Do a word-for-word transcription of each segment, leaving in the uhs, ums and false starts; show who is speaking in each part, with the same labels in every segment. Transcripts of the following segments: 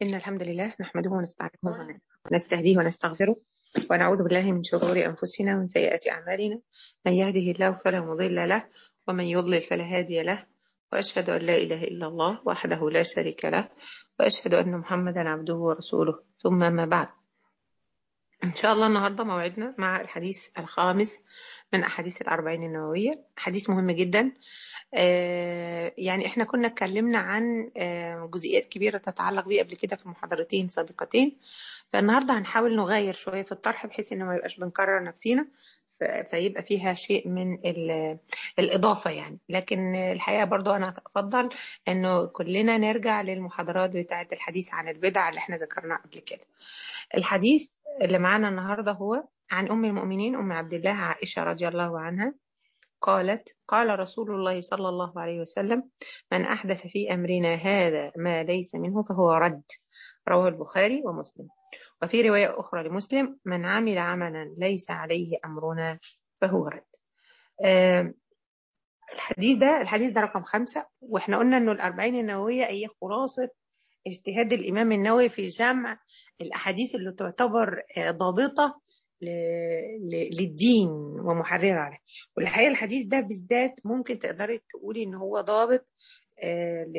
Speaker 1: إن الحمد لله نحمده ونستعينه ونستهديه ونستغفره ونعوذ بالله من شرور أنفسنا ومن سيئات أعمالنا. من يهده الله فلا مضل له ومن يضلل فلا هادي له، وأشهد أن لا إله إلا الله وحده لا شريك له، وأشهد أن محمدا عبده ورسوله، ثم ما بعد. إن شاء الله النهاردة موعدنا مع الحديث الخامس من أحاديث الأربعين النووية، حديث مهم جدا. آه يعني احنا كنا اتكلمنا عن آه جزئيات كبيرة تتعلق بيه قبل كده في محاضرتين سابقتين، فالنهاردة هنحاول نغير شوية في الطرح بحيث انه ما يبقاش بنكرر نفسينا، فيبقى فيها شيء من الإضافة يعني. لكن الحقيقة برضو أنا أفضل أنه كلنا نرجع للمحاضرات بتاعة الحديث عن البدع اللي احنا ذكرناها قبل كده. الحديث اللي معانا النهاردة هو عن أم المؤمنين أم عبد الله عائشة رضي الله عنها قالت: قال رسول الله صلى الله عليه وسلم: من أحدث في أمرنا هذا ما ليس منه فهو رد. رواه البخاري ومسلم. وفي رواية أخرى لمسلم: من عمل عملا ليس عليه أمرنا فهو رد. آه الحديث ده الحديث ده رقم خمسة، واحنا قلنا انه الأربعين النووية هي خلاصة اجتهاد الإمام النووي في جمع الأحاديث اللي تعتبر ضابطة للدين ومحررة عليه. والحقيقة الحديث ده بالذات ممكن تقدري تقولي ان هو ضابط ل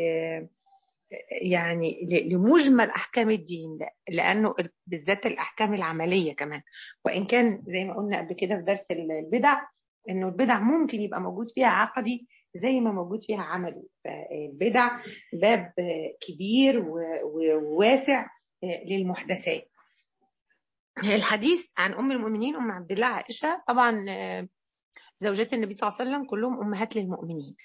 Speaker 1: يعني لمجمل أحكام الدين ده، لأنه بالذات الأحكام العملية كمان. وإن كان زي ما قلنا قبل كده في درس البدع انه البدع ممكن يبقى موجود فيها عقدي زي ما موجود فيها عملي. فالبدع باب كبير وواسع للمحدثات. الحديث عن ام المؤمنين ام عبد الله عائشه، طبعا زوجات النبي صلى الله عليه وسلم كلهم امهات للمؤمنين،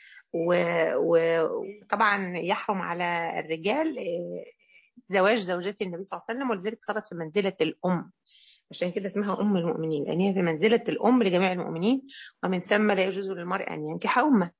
Speaker 1: وطبعا يحرم على الرجال زواج زوجات النبي صلى الله عليه وسلم، ولذلك صارت في منزله الام، عشان كده اسمها أم المؤمنين، لأن هي في منزلة الأم لجميع المؤمنين، ومن ثم لا يجوز للمرء أن ينكح أمه.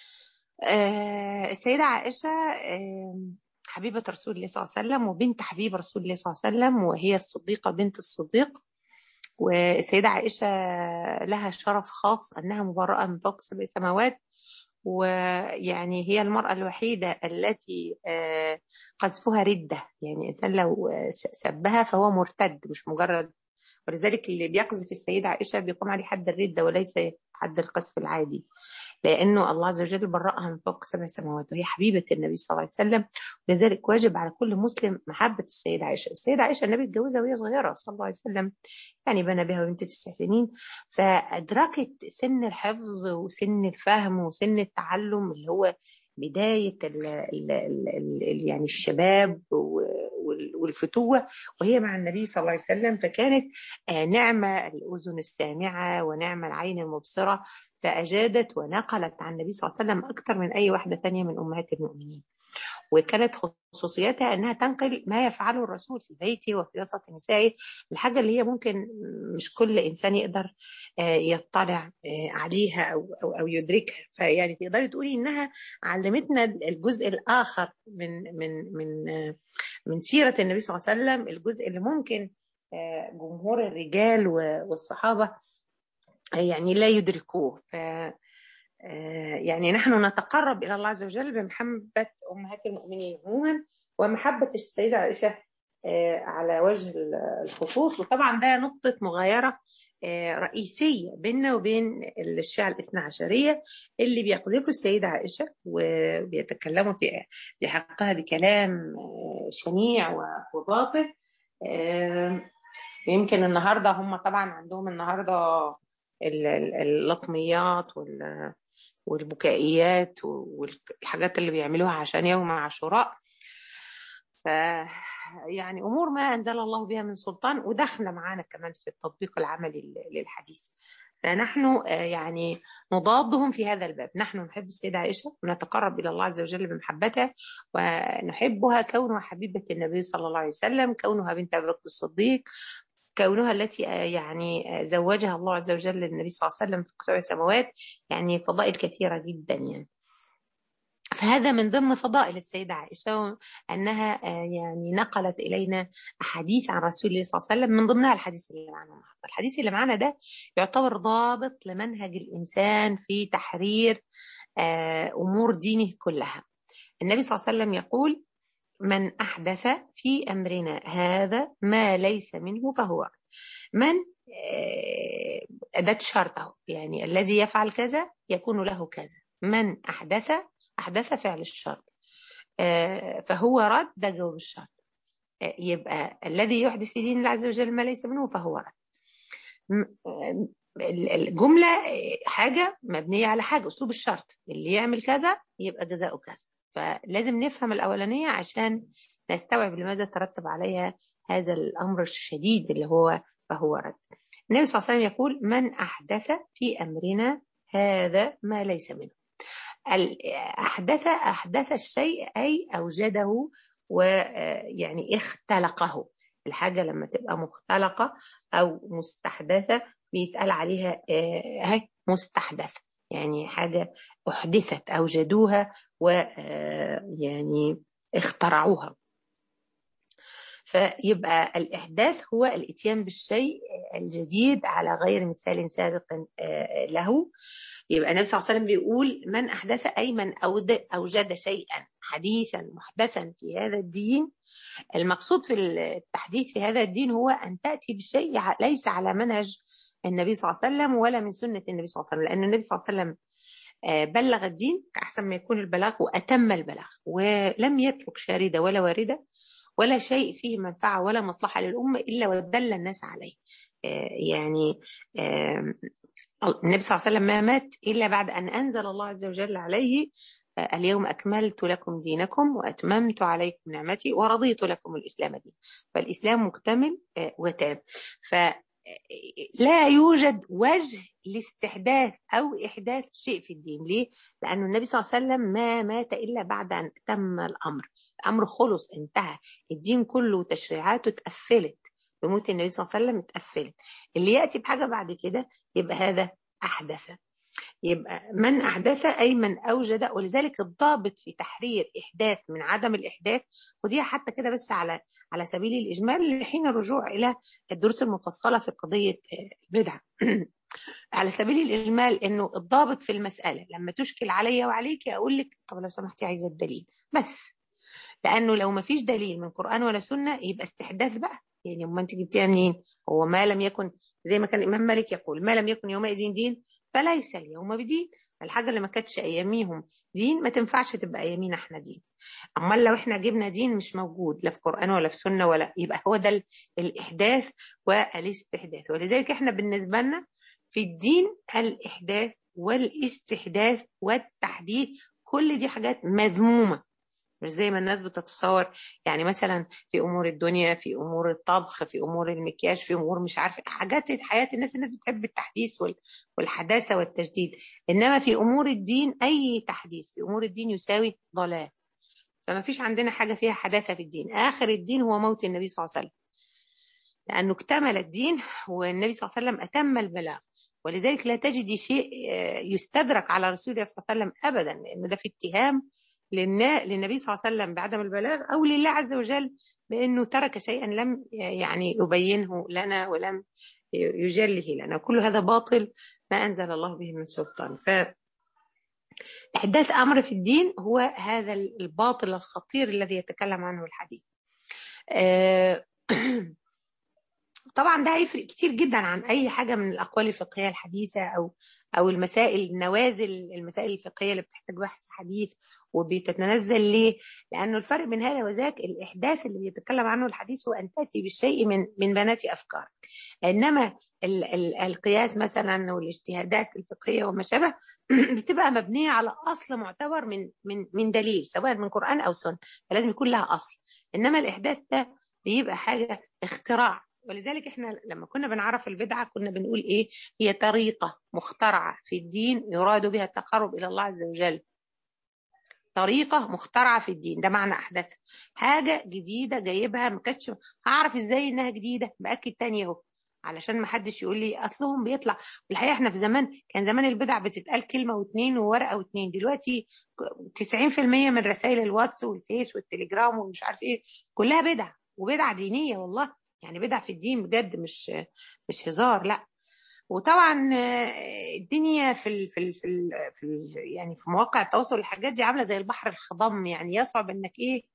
Speaker 1: آه السيدة عائشة آه حبيبة رسول الله صلى الله عليه وسلم وبنت حبيب رسول الله صلى الله عليه وسلم، وهي الصديقة بنت الصديق. والسيدة عائشة لها شرف خاص أنها مبرأة من فوق سبع سماوات، ويعني هي المرأة الوحيدة التي آه قذفها ردة، يعني إنسان لو سبها فهو مرتد مش مجرد، ولذلك اللي بيقذف السيدة عائشة بيقوم عليه حد الردة وليس حد القذف العادي، لأنه الله عز وجل برأها من فوق سبع سماوات، وهي حبيبة النبي صلى الله عليه وسلم. ولذلك واجب على كل مسلم محبة السيدة عائشة. السيدة عائشة النبي اتجوزها وهي صغيرة صلى الله عليه وسلم، يعني بنى بها بنت تسع سنين، فأدركت سن الحفظ وسن الفهم وسن التعلم اللي هو بداية ال ال ال ال يعني الشباب والفتوة وهي مع النبي صلى الله عليه وسلم. فكانت نعمة الأذن السامعة ونعمة العين المبصرة، فأجادت ونقلت عن النبي صلى الله عليه وسلم أكثر من أي واحدة تانية من أمهات المؤمنين. وكانت خصوصيتها أنها تنقل ما يفعله الرسول في بيته وفي وسط نسائه، الحاجة اللي هي ممكن مش كل إنسان يقدر يطلع عليها أو, أو, أو يدركها. فيعني تقدري تقولي إنها علمتنا الجزء الآخر من من من من سيرة النبي صلى الله عليه وسلم، الجزء اللي ممكن جمهور الرجال والصحابة يعني لا يدركوه. ف يعني نحن نتقرب إلى الله عز وجل بمحبة أمهات المؤمنين عموما، ومحبة السيدة عائشة على وجه الخصوص. وطبعا ده نقطة مغايرة رئيسية بيننا وبين الشيعة الاثنى عشرية اللي بيقذفوا السيدة عائشة وبيتكلموا في في حقها بكلام شنيع وباطل. يمكن النهاردة هم طبعا عندهم النهاردة اللطميات والبكائيات والحاجات اللي بيعملوها عشان يوم عاشوراء، ف يعني أمور ما أنزل الله بها من سلطان، ودخل معانا كمان في التطبيق العملي للحديث. فنحن يعني نضادهم في هذا الباب. نحن نحب السيدة عائشة ونتقرب إلى الله عز وجل بمحبتها، ونحبها كونها حبيبة النبي صلى الله عليه وسلم، كونها بنت أبي بكر الصديق، كونها التي يعني زوجها الله عز وجل للنبي صلى الله عليه وسلم في سبع سماوات، يعني فضائل كثيرة جدا يعني. فهذا من ضمن فضائل السيدة عائشة أنها يعني نقلت إلينا أحاديث عن رسول الله صلى الله عليه وسلم، من ضمنها الحديث اللي معنا النهارده. الحديث اللي معنا ده يعتبر ضابط لمنهج الإنسان في تحرير أمور دينه كلها. النبي صلى الله عليه وسلم يقول: من أحدث في أمرنا هذا ما ليس منه فهو رد. من آه، أداة شرط أهو، يعني الذي يفعل كذا يكون له كذا. من أحدث، أحدث فعل الشرط، آه، فهو رد، ده جواب الشرط. آه، يبقى الذي يحدث في دين الله عز وجل ما ليس منه فهو رد. م- آه، الجملة آه، حاجة مبنية على حاجة، أسلوب الشرط اللي يعمل كذا يبقى جزاؤه كذا. فلازم نفهم الأولانية عشان نستوعب لماذا ترتب عليها هذا الأمر الشديد اللي هو فهو رد. النبي صلى الله عليه وسلم يقول: من أحدث في أمرنا هذا ما ليس منه. أحدث أحدث الشيء أي أوجده، ويعني اختلقه. الحاجة لما تبقى مختلقة أو مستحدثة بيتقال عليها هي مستحدثة، يعني حاجة أحدثت، أوجدوها ويعني اخترعوها. فيبقى الإحداث هو الإتيان بالشيء الجديد على غير مثال سابق له. يبقى النبي صلى الله عليه وسلم بيقول: من أحدث أي من أوجد شيئا حديثا محدثا في هذا الدين. المقصود في التحديث في هذا الدين هو أن تأتي بالشيء ليس على منهج النبي صلى الله عليه وسلم ولا من سنة النبي صلى الله عليه وسلم، لأن النبي صلى الله عليه وسلم بلغ الدين أحسن ما يكون البلاغ وأتم البلاغ، ولم يترك شاردة ولا واردة ولا شيء فيه منفعة ولا مصلحة للأمة إلا ودل الناس عليه. يعني النبي صلى الله عليه وسلم ما مات إلا بعد أن أنزل الله عز وجل عليه: اليوم أكملت لكم دينكم وأتممت عليكم نعمتي ورضيت لكم الإسلام دين. فالإسلام مكتمل وتام، فلا يوجد وجه لاستحداث أو إحداث شيء في الدين. ليه؟ لأن النبي صلى الله عليه وسلم ما مات إلا بعد أن تم الأمر، الأمر خلص انتهى، الدين كله تشريعاته اتقفلت بموت النبي صلى الله عليه وسلم، اتقفلت. اللي يأتي بحاجة بعد كده يبقى هذا أحدث. يبقى من أحدث أي من أوجد، ولذلك الضابط في تحرير إحداث من عدم الإحداث، ودي حتى كده بس على على سبيل الإجمال لحين الرجوع إلى الدروس المفصلة في قضية البدعة. على سبيل الإجمال إنه الضابط في المسألة لما تشكل عليا وعليك أقول لك: طب لو سمحتي عايزة الدليل بس، لأنه لو ما فيش دليل من قرآن ولا سنة يبقى استحداث بقى. يعني أما أنت جبتيها منين؟ هو ما لم يكن، زي ما كان الإمام مالك يقول: ما لم يكن يومئذ دين فليس اليوم بدين. الحاجة اللي ما كانتش أياميهم دين ما تنفعش تبقى أيامينا احنا دين. أما لو احنا جبنا دين مش موجود لا في قرآن ولا في سنة ولا، يبقى هو ده الإحداث والاستحداث. ولذلك احنا بالنسبة لنا في الدين الإحداث والاستحداث والتحديث كل دي حاجات مذمومة، مش زي ما الناس بتتصور. يعني مثلا في امور الدنيا، في امور الطبخ، في امور المكياج، في امور مش عارفه حاجات حياه الناس، الناس بتحب التحديث والحداثه والتجديد. انما في امور الدين اي تحديث في امور الدين يساوي ضلال. فما فيش عندنا حاجه فيها حداثه في الدين. اخر الدين هو موت النبي صلى الله عليه وسلم، لانه اكتمل الدين والنبي صلى الله عليه وسلم اتم البلاغ. ولذلك لا تجد شيء يستدرك على رسول الله صلى الله عليه وسلم ابدا، لان ده في اتهام للنبي صلى الله عليه وسلم بعدم البلاغ، أو لله عز وجل بأنه ترك شيئا لم يعني يبينه لنا ولم يجله لنا. كل هذا باطل ما أنزل الله به من سلطان. فإحداث أمر في الدين هو هذا الباطل الخطير الذي يتكلم عنه الحديث. طبعا ده هيفرق كتير جدا عن أي حاجة من الأقوال الفقهية الحديثة أو أو المسائل النوازل، المسائل الفقهية اللي بتحتاج بحث حديث وبتتنزل. ليه؟ لأنه الفرق بين هذا وذاك الإحداث اللي بيتكلم عنه الحديث هو أن تأتي بالشيء من من بنات أفكار، إنما ال ال القياس مثلا والاجتهادات الفقهية وما شابه بتبقى مبنية على أصل معتبر من من من دليل سواء من قرآن أو سنة، فلازم يكون لها أصل. إنما الإحداث ده بيبقى حاجة اختراع. ولذلك احنا لما كنا بنعرف البدعة كنا بنقول ايه؟ هي طريقة مخترعة في الدين يراد بها التقرب الى الله عز وجل. طريقة مخترعة في الدين، ده معنى احداث. حاجة جديدة جايبها ما كانتش، هعرف ازاي انها جديدة؟ باكد تاني اهو علشان ما حدش يقول لي اصلهم بيطلع. والحقيقة احنا في زمان كان زمان البدع بتتقال كلمة واثنين وورقة واثنين. دلوقتي تسعين في المية من رسائل الواتس والفيس والتليجرام ومش عارف ايه كلها بدع، وبدع دينية والله، يعني بدع في الدين بجد، مش مش هزار لا. وطبعا الدنيا في ال في ال في, ال في ال يعني في مواقع التواصل الحاجات دي عامله زي البحر الخضم، يعني يصعب انك ايه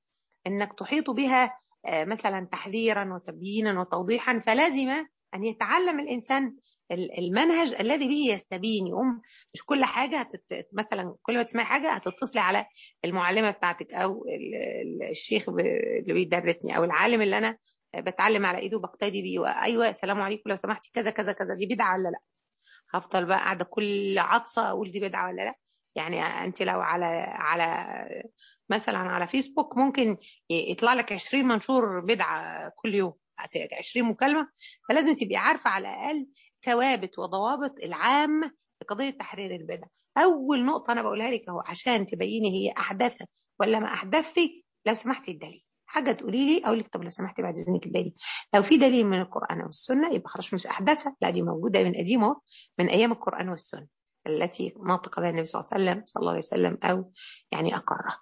Speaker 1: انك تحيط بها مثلا تحذيرا وتبيينا وتوضيحا، فلازم ان يتعلم الانسان المنهج الذي به يستبين. يقوم مش كل حاجه هتت... مثلا كل ما تسمعي حاجه هتتصلي على المعلمه بتاعتك او الشيخ اللي بيدرسني او العالم اللي انا بتعلم على ايده وبقتدي بيه، ايوه السلام عليكم لو سمحتي كذا كذا كذا، دي بدعه ولا لا؟ هفضل بقى قاعده كل عطسه اقول دي بدعه ولا لا؟ يعني انت لو على على مثلا على فيسبوك ممكن يطلع لك عشرين منشور بدعه كل يوم، عشرين مكالمه، فلازم تبقي عارفه على الاقل ثوابت وضوابط العامه في قضيه تحرير البدع. اول نقطه انا بقولها لك اهو عشان تبيني هي احدثت ولا ما احدثتي، لو سمحتي الدليل. حاجه تقولي لي اقول لك طب لو سمحتي بعد اذنك الدليل. لو في دليل من القران او السنه يبقى خلاص مش احدثها، لا دي موجوده من قديمه من ايام القران والسنه التي نطق بها النبي صلى الله عليه وسلم صلى الله عليه وسلم او يعني اقرها.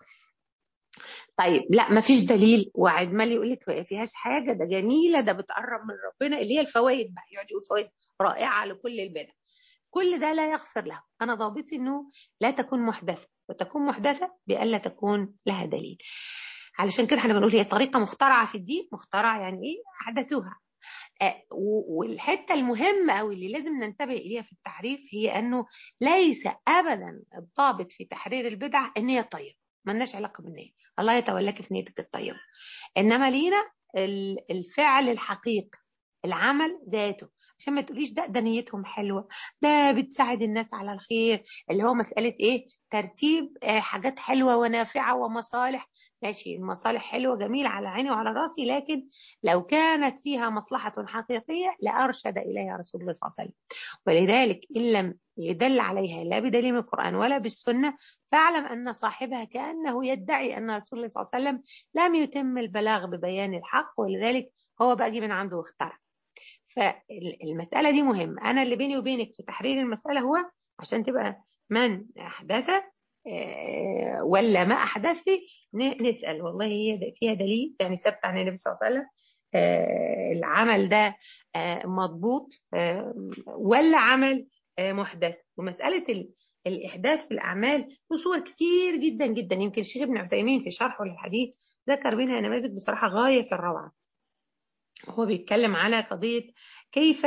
Speaker 1: طيب لا ما فيش دليل وعمال يقول لك ما فيهاش حاجه، ده جميله، ده بتقرب من ربنا، اللي هي الفوائد بقى، يقعد يقول فوائد رائعه لكل البدع. كل ده لا يغفر له. انا ضابطي انه لا تكون محدثه، وتكون محدثه بألا تكون لها دليل. علشان كده احنا بنقول هي طريقه مخترعه في الدين. مخترعه يعني ايه؟ احدثوها. آه والحته المهمه قوي اللي لازم ننتبه اليها في التحريف هي انه ليس ابدا الضابط في تحرير البدع ان هي طيبه، ملناش علاقه بالنيه، الله يتولاك في نيتك الطيبه، انما لينا الفعل الحقيقي، العمل ذاته. عشان ما تقوليش ده ده نيتهم حلوه، ده بتساعد الناس على الخير، اللي هو مساله ايه؟ ترتيب آه حاجات حلوه ونافعه ومصالح. ماشي، المصالح حلوه جميله على عيني وعلى راسي، لكن لو كانت فيها مصلحه حقيقيه لارشد اليها رسول الله صلى الله عليه وسلم. ولذلك ان لم يدل عليها لا بدليل من القران ولا بالسنه فاعلم ان صاحبها كانه يدعي ان رسول الله صلى الله عليه وسلم لم يتم البلاغ ببيان الحق، ولذلك هو بقى جه من عنده واخترع. فالمسألة دي مهمة. أنا اللي بيني وبينك في تحرير المسألة هو عشان تبقى من أحدث ولا ما أحدث نسأل والله هي فيها دليل يعني ثبت عن النبي صلى الله عليه وسلم العمل ده مضبوط ولا عمل محدث. ومسألة الإحداث في الأعمال وصور كتير جدا جدا، يمكن الشيخ ابن عثيمين في شرحه للحديث ذكر منها نماذج بصراحة غاية في الروعة. هو بيتكلم على قضية كيف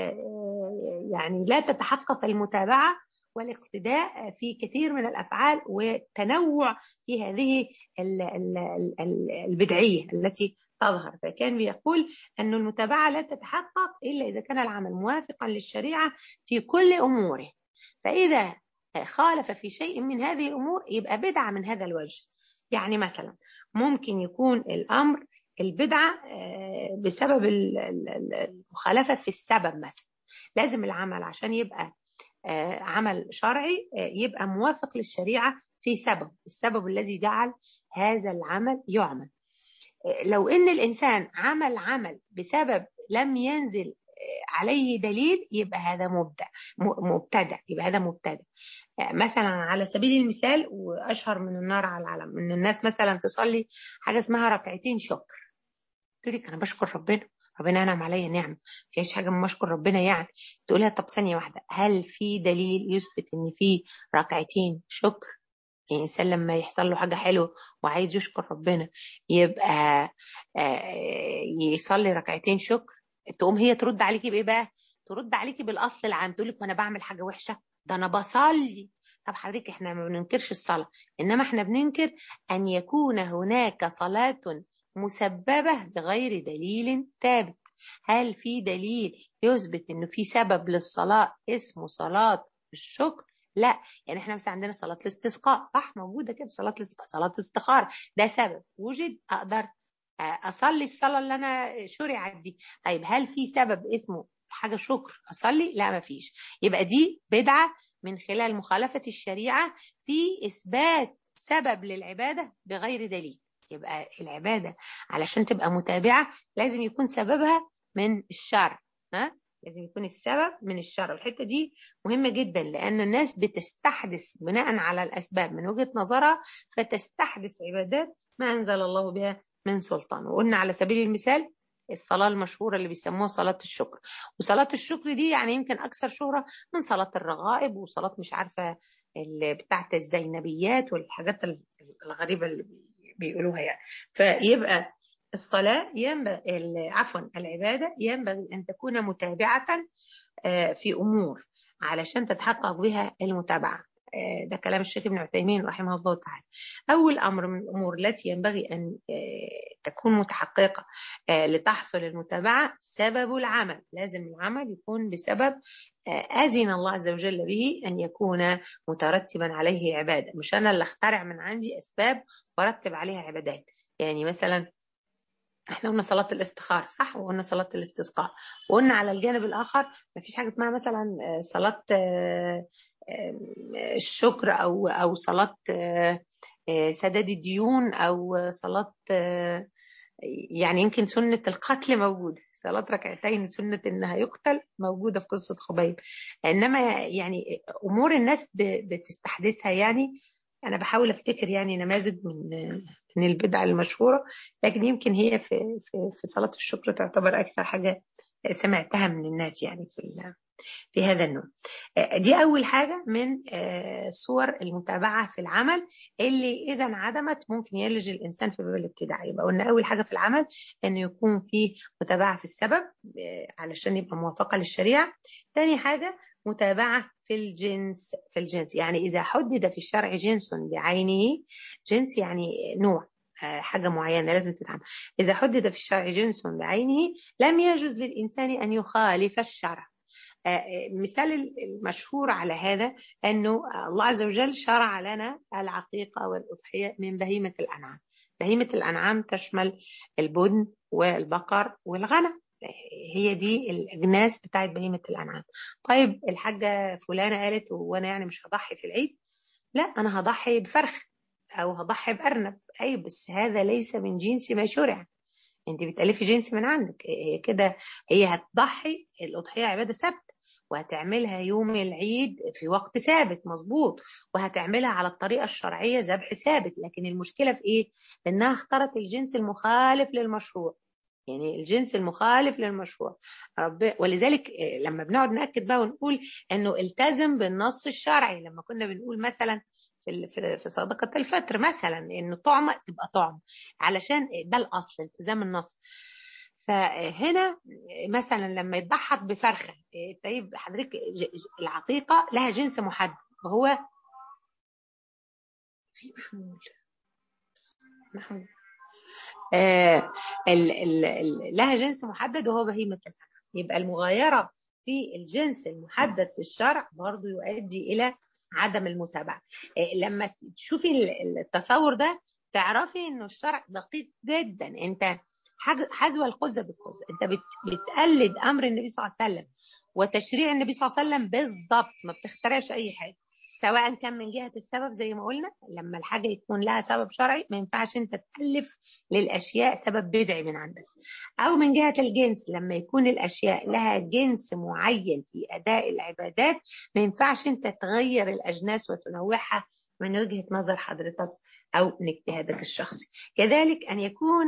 Speaker 1: يعني لا تتحقق المتابعة والاقتداء في كثير من الأفعال والتنوع في هذه البدعية التي تظهر. فكان بيقول أن المتابعة لا تتحقق إلا إذا كان العمل موافقا للشريعة في كل أموره، فإذا خالف في شيء من هذه الأمور يبقى بدعة من هذا الوجه. يعني مثلا ممكن يكون الأمر البدعة بسبب المخالفة في السبب. مثلا لازم العمل عشان يبقى عمل شرعي يبقى موافق للشريعة في سبب، السبب الذي جعل هذا العمل يعمل. لو ان الانسان عمل عمل بسبب لم ينزل عليه دليل يبقى هذا مبدع مبتدع، يبقى هذا مبتدع. مثلا على سبيل المثال واشهر من النار على العلم ان الناس مثلا تصلي حاجه اسمها ركعتين شكر. تقول لك انا بشكر ربنا، ربنا انعم عليا نعمه، فيش حاجه ما اشكر ربنا يعني. تقولها طب ثانيه واحده، هل في دليل يثبت ان في ركعتين شكر؟ يعني الانسان لما يحصل له حاجه حلوه وعايز يشكر ربنا يبقى يصلي ركعتين شكر؟ تقوم هي ترد عليكي بايه بقى؟ ترد عليكي بالاصل العام، تقول لك وانا بعمل حاجه وحشه؟ ده انا بصلي. طب حضرتك احنا ما بننكرش الصلاه، انما احنا بننكر ان يكون هناك صلاه مسببه بغير دليل ثابت. هل في دليل يثبت انه في سبب للصلاه اسمه صلاه الشكر؟ لا. يعني احنا مثلا عندنا صلاه الاستسقاء، صح، موجوده كده صلاه الاستسقاء، صلاه الاستخاره، ده سبب وجد اقدر اصلي الصلاه اللي انا شرعت دي. طيب هل في سبب اسمه حاجه شكر اصلي؟ لا ما فيش. يبقى دي بدعه من خلال مخالفه الشريعه في اثبات سبب للعباده بغير دليل. يبقى العباده علشان تبقى متابعه لازم يكون سببها من الشرع، ها، لازم يكون السبب من الشرع. والحته دي مهمه جدا لان الناس بتستحدث بناء على الاسباب من وجهه نظرها، فتستحدث عبادات ما انزل الله بها من سلطان. وقلنا على سبيل المثال الصلاة المشهورة اللي بيسموها صلاة الشكر، وصلاة الشكر دي يعني يمكن أكثر شهرة من صلاة الرغائب وصلاة مش عارفة بتاعة الزينبيات والحاجات الغريبة اللي بيقولوها يعني. فيبقى الصلاة ينبغي، عفوا العبادة ينبغي أن تكون متابعة في أمور علشان تتحقق بها المتابعة. ده كلام الشيخ ابن عثيمين رحمه الله تعالى. أول أمر من الأمور التي ينبغي أن تكون متحققة لتحصل المتابعة سبب العمل. لازم العمل يكون بسبب أذن الله عز وجل به أن يكون مترتبا عليه عبادة، مش أنا اللي اخترع من عندي أسباب ورتب عليها عبادات. يعني مثلا احنا قلنا صلاة الاستخارة صح، وقلنا صلاة الاستسقاء، وقلنا على الجانب الآخر مفيش حاجة اسمها مثلا صلاة الشكر أو أو صلاة سداد الديون أو صلاة، يعني يمكن سنة القتل موجودة، صلاة ركعتين سنة إنها يقتل موجودة في قصة خبيب. إنما يعني أمور الناس بتستحدثها، يعني أنا بحاول أفتكر يعني نماذج من من البدع المشهورة، لكن يمكن هي في في في صلاة الشكر تعتبر أكثر حاجة سمعتها من الناس يعني في في هذا النوع. دي أول حاجة من صور المتابعة في العمل اللي إذا انعدمت ممكن يلج الإنسان في باب الابتداع. يبقى قلنا أول حاجة في العمل أنه يكون فيه متابعة في السبب علشان يبقى موافقة للشريعة. ثاني حاجة متابعة في الجنس، في الجنس يعني إذا حدد في الشرع جنس بعينه، جنس يعني نوع حاجة معينة لازم تتعمل، إذا حدد في الشرع جنس بعينه لم يجوز للإنسان أن يخالف الشرع. مثال المشهور على هذا أنه الله عز وجل شرع لنا العقيقة والأضحية من بهيمة الأنعام. بهيمة الأنعام تشمل البدن والبقر والغنم، هي دي الأجناس بتاعت بهيمة الأنعام. طيب الحاجة فلانة قالت وأنا يعني مش هضحي في العيد، لا أنا هضحي بفرخ أو هضحي بأرنب. أي بس هذا ليس من جنس ما شرع، انت بتألفي جنس من عندك. هي كده هي هتضحي، الأضحية عبادة ثابتة وهتعملها يوم العيد في وقت ثابت مظبوط، وهتعملها على الطريقة الشرعية ذبح ثابت. لكن المشكلة في ايه؟ انها اختارت الجنس المخالف للمشروع، يعني الجنس المخالف للمشروع. رب ولذلك لما بنقعد نأكد بقى ونقول انه التزم بالنص الشرعي، لما كنا بنقول مثلا في في صدقة الفطر مثلا ان طعمة تبقى طعم، علشان ده الاصل التزام النص. فهنا مثلا لما يضحك بفرخة، طيب حضرتك العقيقة لها جنس محدد وهو في محمول محمول آه ال ال ال لها جنس محدد وهو بهيمة الأنعام. يبقى المغايرة في الجنس المحدد في الشرع برضو يؤدي إلى عدم المتابعة. آه لما تشوفي التصور ده تعرفي إنه الشرع دقيق جدا. أنت حذو الخز بالخز، أنت بتقلد أمر النبي صلى الله عليه وسلم وتشريع النبي صلى الله عليه وسلم بالضبط، ما بتخترعش أي حاجة، سواء كان من جهة السبب زي ما قلنا لما الحاجة يكون لها سبب شرعي ما ينفعش انت تألف للأشياء سبب بدعي من عندك، أو من جهة الجنس لما يكون الأشياء لها جنس معين في أداء العبادات ما ينفعش انت تغير الأجناس وتنوعها من وجهة نظر حضرتك أو من اجتهادك الشخصي. كذلك أن يكون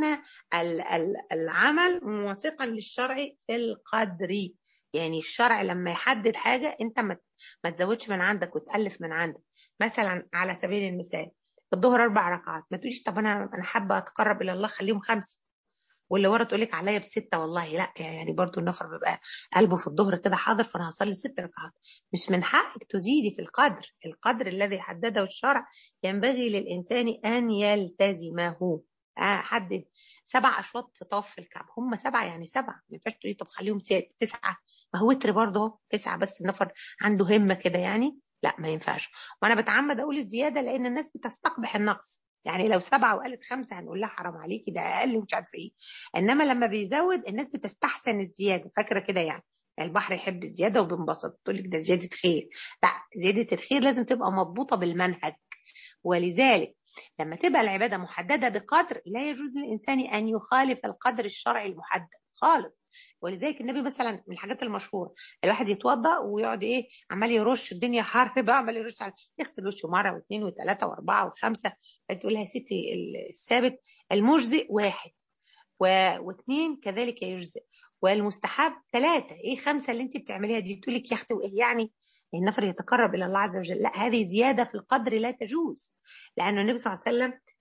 Speaker 1: العمل موافقا للشرع في القدر، يعني الشرع لما يحدد حاجة انت ما ما تزودش من عندك وتألف من عندك. مثلا على سبيل المثال الظهر أربع ركعات، ما تقوليش طب أنا أنا حابة أتقرب إلى الله خليهم خمسة، واللي ورا تقول لك عليا بستة. والله لا، يعني برضو النفر بيبقى قلبه في الظهر كده حاضر فأنا هصلي ست ركعات. مش من حقك تزيدي في القدر، القدر الذي حدده الشرع ينبغي للإنسان أن يلتزمه. حدد سبع أشواط طواف في الكعبة، هم سبعة يعني سبعة، ما ينفعش تقولي طب خليهم ست تسعة، ما هو وتر برضه تسعة بس النفر عنده همة كده يعني، لا ما ينفعش. وأنا بتعمد أقول الزيادة لأن الناس بتستقبح النقص، يعني لو سبعة وقالت خمسة هنقول لها حرام عليكي ده أقل ومش عارفة إيه. إنما لما بيزود الناس بتستحسن الزيادة، فاكرة كده يعني البحر يحب الزيادة وبنبسط تقول لك ده زيادة خير، لا زيادة الخير لازم تبقى مضبوطة بالمنهج. ولذلك لما تبقى العبادة محددة بقدر لا يجوز للإنسان أن يخالف القدر الشرعي المحدد خالص. ولذلك النبي مثلا من الحاجات المشهورة الواحد يتوضأ ويقعد ايه عمال يرش، الدنيا حر بقى عمال يرش على يغسل وشه مرة واثنين وثلاثة واربعة وخمسة، فتقول لها يا ستي الثابت المجزئ واحد واثنين كذلك يجزئ والمستحب ثلاثة، ايه خمسة اللي انت بتعمليها دي؟ تقول لك يا اختي وايه يعني النفر يتقرب الى الله عز وجل؟ لا هذه زيادة في القدر لا تجوز، لأن النبي صلى الله عليه وسلم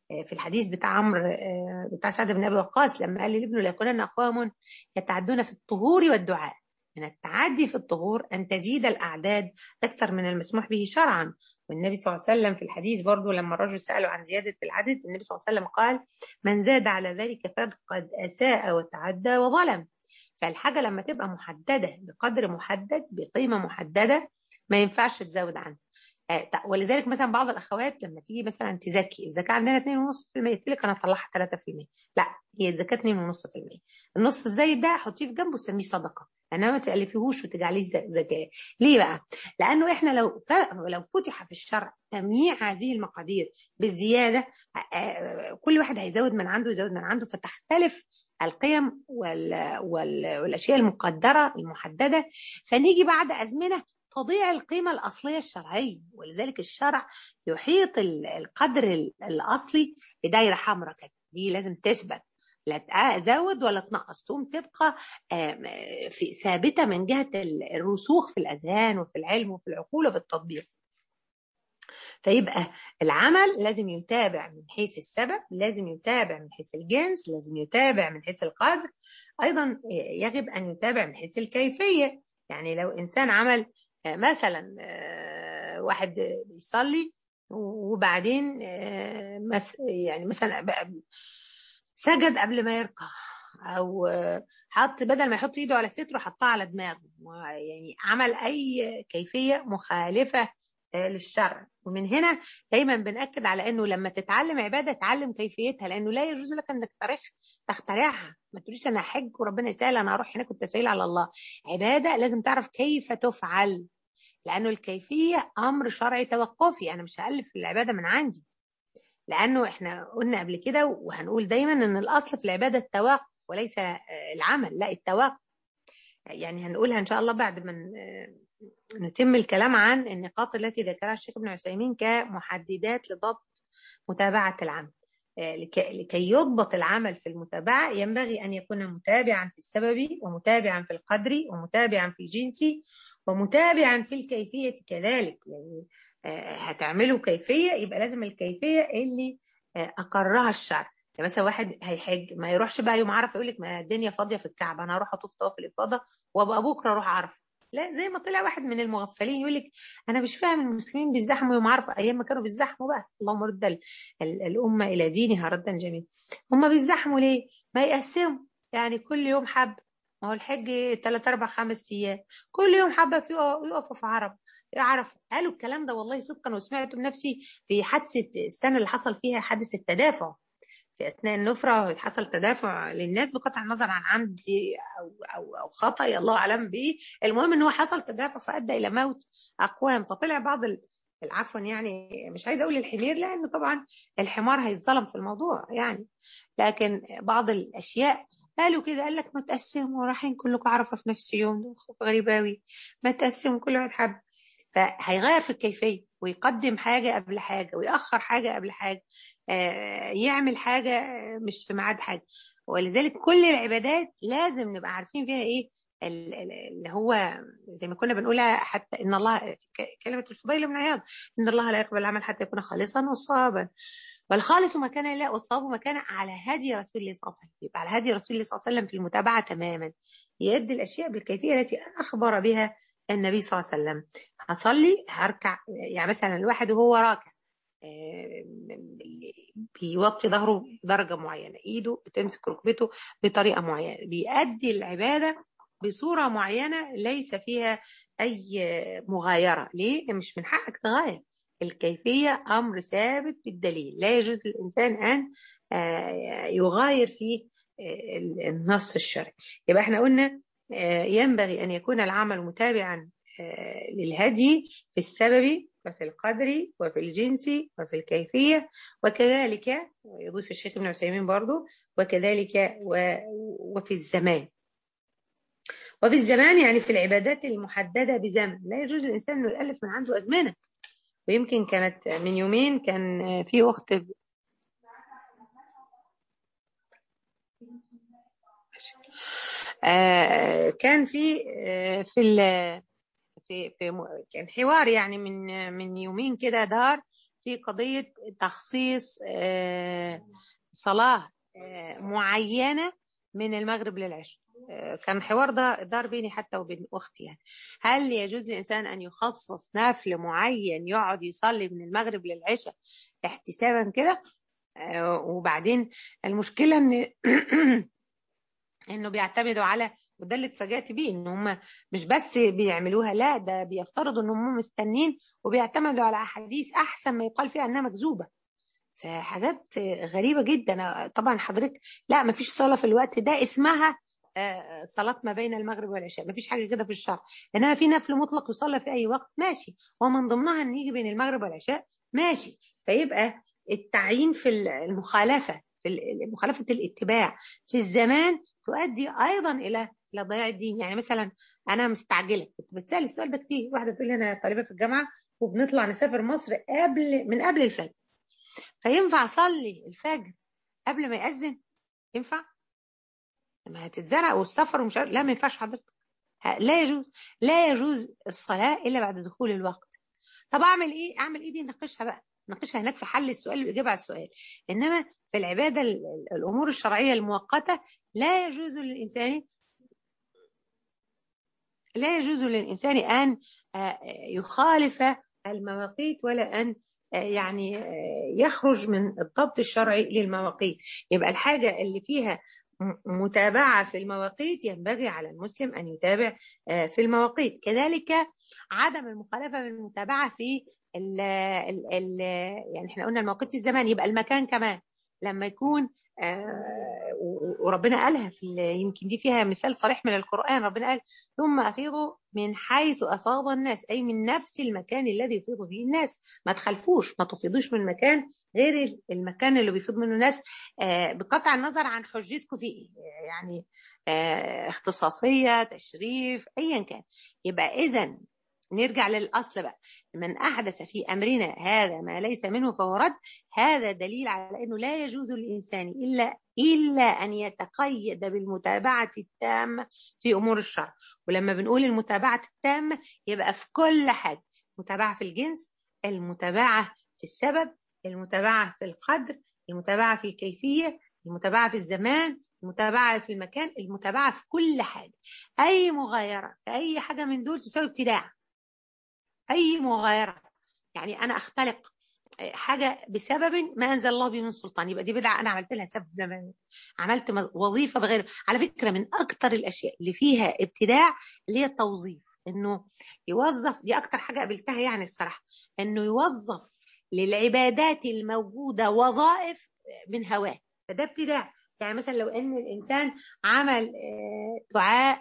Speaker 1: في الحديث بتاع عمرو بتاع سعد بن ابي وقاص لما قال لابنه ليكونن اقوام يتعدون في الطهور والدعاء. من التعدي في الطهور ان تزيد الاعداد اكثر من المسموح به شرعا. والنبي صلى الله عليه وسلم في الحديث برضه لما الرجل سأله عن زيادة العدد، النبي صلى الله عليه وسلم قال: من زاد على ذلك فقد أساء وتعدى وظلم. فالحاجة لما تبقى محددة بقدر محدد بقيمة محددة ما ينفعش تزود عنها. آه، ولذلك مثلا بعض الاخوات لما تيجي مثلا تزكي، الزكاه عندنا اتنين ونص في المية، تقول لك انا هطلعها ثلاثة في المية. لا، هي الزكاه اتنين ونص في المية. النص الزايد ده حطيه في جنبه وسميه صدقه، انما ما تالفيهوش وتجعليه ز- زكاه. ليه بقى؟ لانه احنا لو ف- لو فتح في الشرع تمييع هذه المقادير بالزياده، آه، آه، كل واحد هيزود من عنده يزود من عنده فتختلف القيم وال... وال... والاشياء المقدره المحدده، فنيجي بعد ازمنه تضيع القيمة الأصلية الشرعية. ولذلك الشرع يحيط ال- القدر ال- الأصلي بدايرة حمراء كده، دي لازم تثبت، لا تزود ولا تنقص، تقوم تبقى آم، في ثابتة من جهة ال- الرسوخ في الأذهان وفي العلم وفي العقول وفي التطبيق. فيبقى العمل لازم يتابع من حيث السبب، لازم يتابع من حيث الجنس، لازم يتابع من حيث القدر، أيضا يجب أن يتابع من حيث الكيفية. يعني لو إنسان عمل آه، مثلا آه، واحد بيصلي وبعدين آه، مس- يعني مثلا بقى سجد قبل ما يركع، او آه، حط بدل ما يحط ايده على ستره حطها على دماغه، يعني عمل اي كيفيه مخالفه آه، للشرع. ومن هنا دايما بنأكد على انه لما تتعلم عباده تعلم كيفيتها، لانه لا يجوز لك انك تخترعها تخترعها. ما تقوليش انا حج وربنا يسهل انا هروح هناك والتسهيل على الله. عباده لازم تعرف كيف تفعل، لانه الكيفيه امر شرعي توقفي، انا مش هالف في العباده من عندي. لانه احنا قلنا قبل كده وهنقول دايما ان الاصل في العباده التوقف وليس آه، العمل، لا التوقف. يعني هنقولها ان شاء الله بعد ما ن- آه، نتم الكلام عن النقاط التي ذكرها الشيخ ابن عثيمين كمحددات لضبط متابعه العمل. آه، لك- لكي يضبط العمل في المتابعه ينبغي ان يكون متابعا في السبب، ومتابعا في القدر، ومتابعا في الجنس، ومتابعا في الكيفيه كذلك. يعني آه، هتعملوا كيفيه يبقى لازم الكيفيه اللي آه، اقرها الشرع. يعني مثلا واحد هيحج ما يروحش بقى يوم عرفه يقول لك ما الدنيا فاضيه في الكعبه انا هروح اطوف طواف الافاضه وابقى بكره اروح عرفه. لا، زي ما طلع واحد من المغفلين يقول لك انا مش فاهم المسلمين بيزدحموا يوم عرفه، ايام ما كانوا بيزدحموا بقى اللهم رد ال- ال- الامه الى دينها ردا جميلا. هم بيزدحموا ليه؟ ما يقسموا، يعني كل يوم حب. ما هو الحج ثلاث اربع خمس ايام، كل يوم حبه في يقفوا في عرب يعرف. قالوا الكلام ده والله صدقا وسمعته بنفسي في حادثه السنه اللي حصل فيها حادث التدافع. في اثناء النفره حصل تدافع للناس بقطع النظر عن عمد او او او خطا، الله اعلم به. المهم ان هو حصل تدافع فادى الى موت اقوام. فطلع بعض ال- العفوا، يعني مش عايزه اقول الحمير لان طبعا الحمار هيتظلم في الموضوع يعني، لكن بعض الاشياء قالوا كده، قال لك ما تقسموا رايحين كلكم عرفه في نفس يوم، ده خوف غريب قوي. ما تقسموا كل واحد حب. فهيغير في الكيفيه ويقدم حاجه قبل حاجه ويأخر حاجه قبل حاجه، آه، يعمل حاجه آه، مش في ميعاد حاجه. ولذلك كل العبادات لازم نبقى عارفين فيها ايه ال- ال- اللي هو زي ما كنا بنقولها، حتى ان الله ك- كلمه الفضيل بن عياض: ان الله لا يقبل العمل حتى يكون خالصا وصابا، والخالص ما كان لله والصواب ما كان على هدي رسول الله صلى الله عليه وسلم. يبقى على هدي رسول الله صلى الله عليه وسلم في المتابعة تماما، يؤدي الأشياء بالكيفية التي أخبر بها النبي صلى الله عليه وسلم. هصلي هركع، يعني مثلا الواحد وهو راكع آه، بيوطي ظهره بدرجة معينة، ايده بتمسك ركبته بطريقة معينة، بيأدي العبادة بصورة معينة ليس فيها أي مغايرة. ليه؟ مش من حقك تغير الكيفية، أمر ثابت بالدليل، لا يجوز للإنسان أن آه، يغاير فيه آه، النص الشرعي. يبقى احنا قلنا آه، ينبغي أن يكون العمل متابعا آه، للهدي في السبب وفي القدر وفي الجنس وفي الكيفية، وكذلك يضيف الشيخ ابن عثيمين برضو وكذلك و- وفي الزمان. وفي الزمان يعني في العبادات المحددة بزمن، لا يجوز للإنسان أنه يألف من عنده أزمنة. ويمكن كانت من يومين كان في أخت آه، كان في آه، في ال- في في م- كان حوار يعني من من يومين كده دار في قضية تخصيص صلاة معينة من المغرب للعشاء. كان حوار ده دار بيني حتى وبين أختي، يعني هل يجوز للإنسان أن يخصص نفل معين يقعد يصلي من المغرب للعشاء احتسابا كده؟ وبعدين المشكلة ان انه بيعتمدوا على، وده اللي اتفاجأت بيه، ان هم مش بس بيعملوها، لا ده بيفترضوا ان هم مستنين وبيعتمدوا على احاديث احسن ما يقال فيها انها مكذوبة. فحاجات غريبة جدا. طبعا حضرتك لا، ما فيش صلاة في الوقت ده اسمها صلاة ما بين المغرب والعشاء، ما فيش حاجة كده في الشرع. انما في نفل مطلق يصلى في اي وقت ماشي، ومن ضمنها ان يجي بين المغرب والعشاء ماشي. فيبقى التعيين في المخالفة، في مخالفة الاتباع في الزمان تؤدي ايضا الى الى ضياع الدين. يعني مثلا انا مستعجلة، كنت بتسأل السؤال ده كتير، واحدة تقول لي انا طالبة في الجامعة وبنطلع نسافر مصر قبل من قبل الفجر، فينفع اصلي الفجر قبل ما يأذن؟ ينفع؟ لما هتتزرع والسفر ومش عارف، لا ما ينفعش حضرتك، لا يجوز، لا يجوز الصلاة إلا بعد دخول الوقت. طب أعمل إيه؟ أعمل إيه دي نناقشها بقى، نناقشها هناك في حل السؤال والإجابة على السؤال. إنما في العبادة الأمور الشرعية المؤقتة لا يجوز للإنسان لا يجوز للإنسان أن يخالف المواقيت، ولا أن يعني يخرج من الضبط الشرعي للمواقيت. يبقى الحاجة اللي فيها متابعة في المواقيت ينبغي على المسلم أن يتابع في المواقيت. كذلك عدم المخالفة بالمتابعة في ال ال ال يعني احنا قلنا المواقيت الزمان، يبقى المكان كمان لما يكون آه وربنا قالها في، يمكن دي فيها مثال صريح من القرآن، ربنا قال ثم أفيضوا من حيث أفاض الناس، أي من نفس المكان الذي يفيض فيه الناس. ما تخلفوش، ما تفيضوش من مكان غير المكان اللي بيفيض منه الناس، آه بقطع النظر عن حجتكم فيه، يعني آه اختصاصية تشريف أيا كان. يبقى إذن نرجع للأصل بقى، من أحدث في أمرنا هذا ما ليس منه فهو رد. هذا دليل على أنه لا يجوز للإنسان إلا إلا أن يتقيد بالمتابعة التامة في أمور الشرع. ولما بنقول المتابعة التامة يبقى في كل حاجة، متابعة في الجنس، المتابعة في السبب، المتابعة في القدر، المتابعة في الكيفية، المتابعة في الزمان، المتابعة في المكان، المتابعة في كل حاجة. أي مغايرة في أي حاجة من دول تساوي ابتداع. أي مغايرة، يعني أنا أختلق حاجة بسبب ما أنزل الله به من سلطان، يبقى دي بدعة أنا عملت لها سبب، عملت وظيفة بغير. على فكرة من أكتر الأشياء اللي فيها ابتداع اللي هي التوظيف، إنه يوظف، دي أكتر حاجة قابلتها يعني الصراحة، إنه يوظف للعبادات الموجودة وظائف من هواه، فده ابتداع. يعني مثلا لو إن الإنسان عمل دعاء،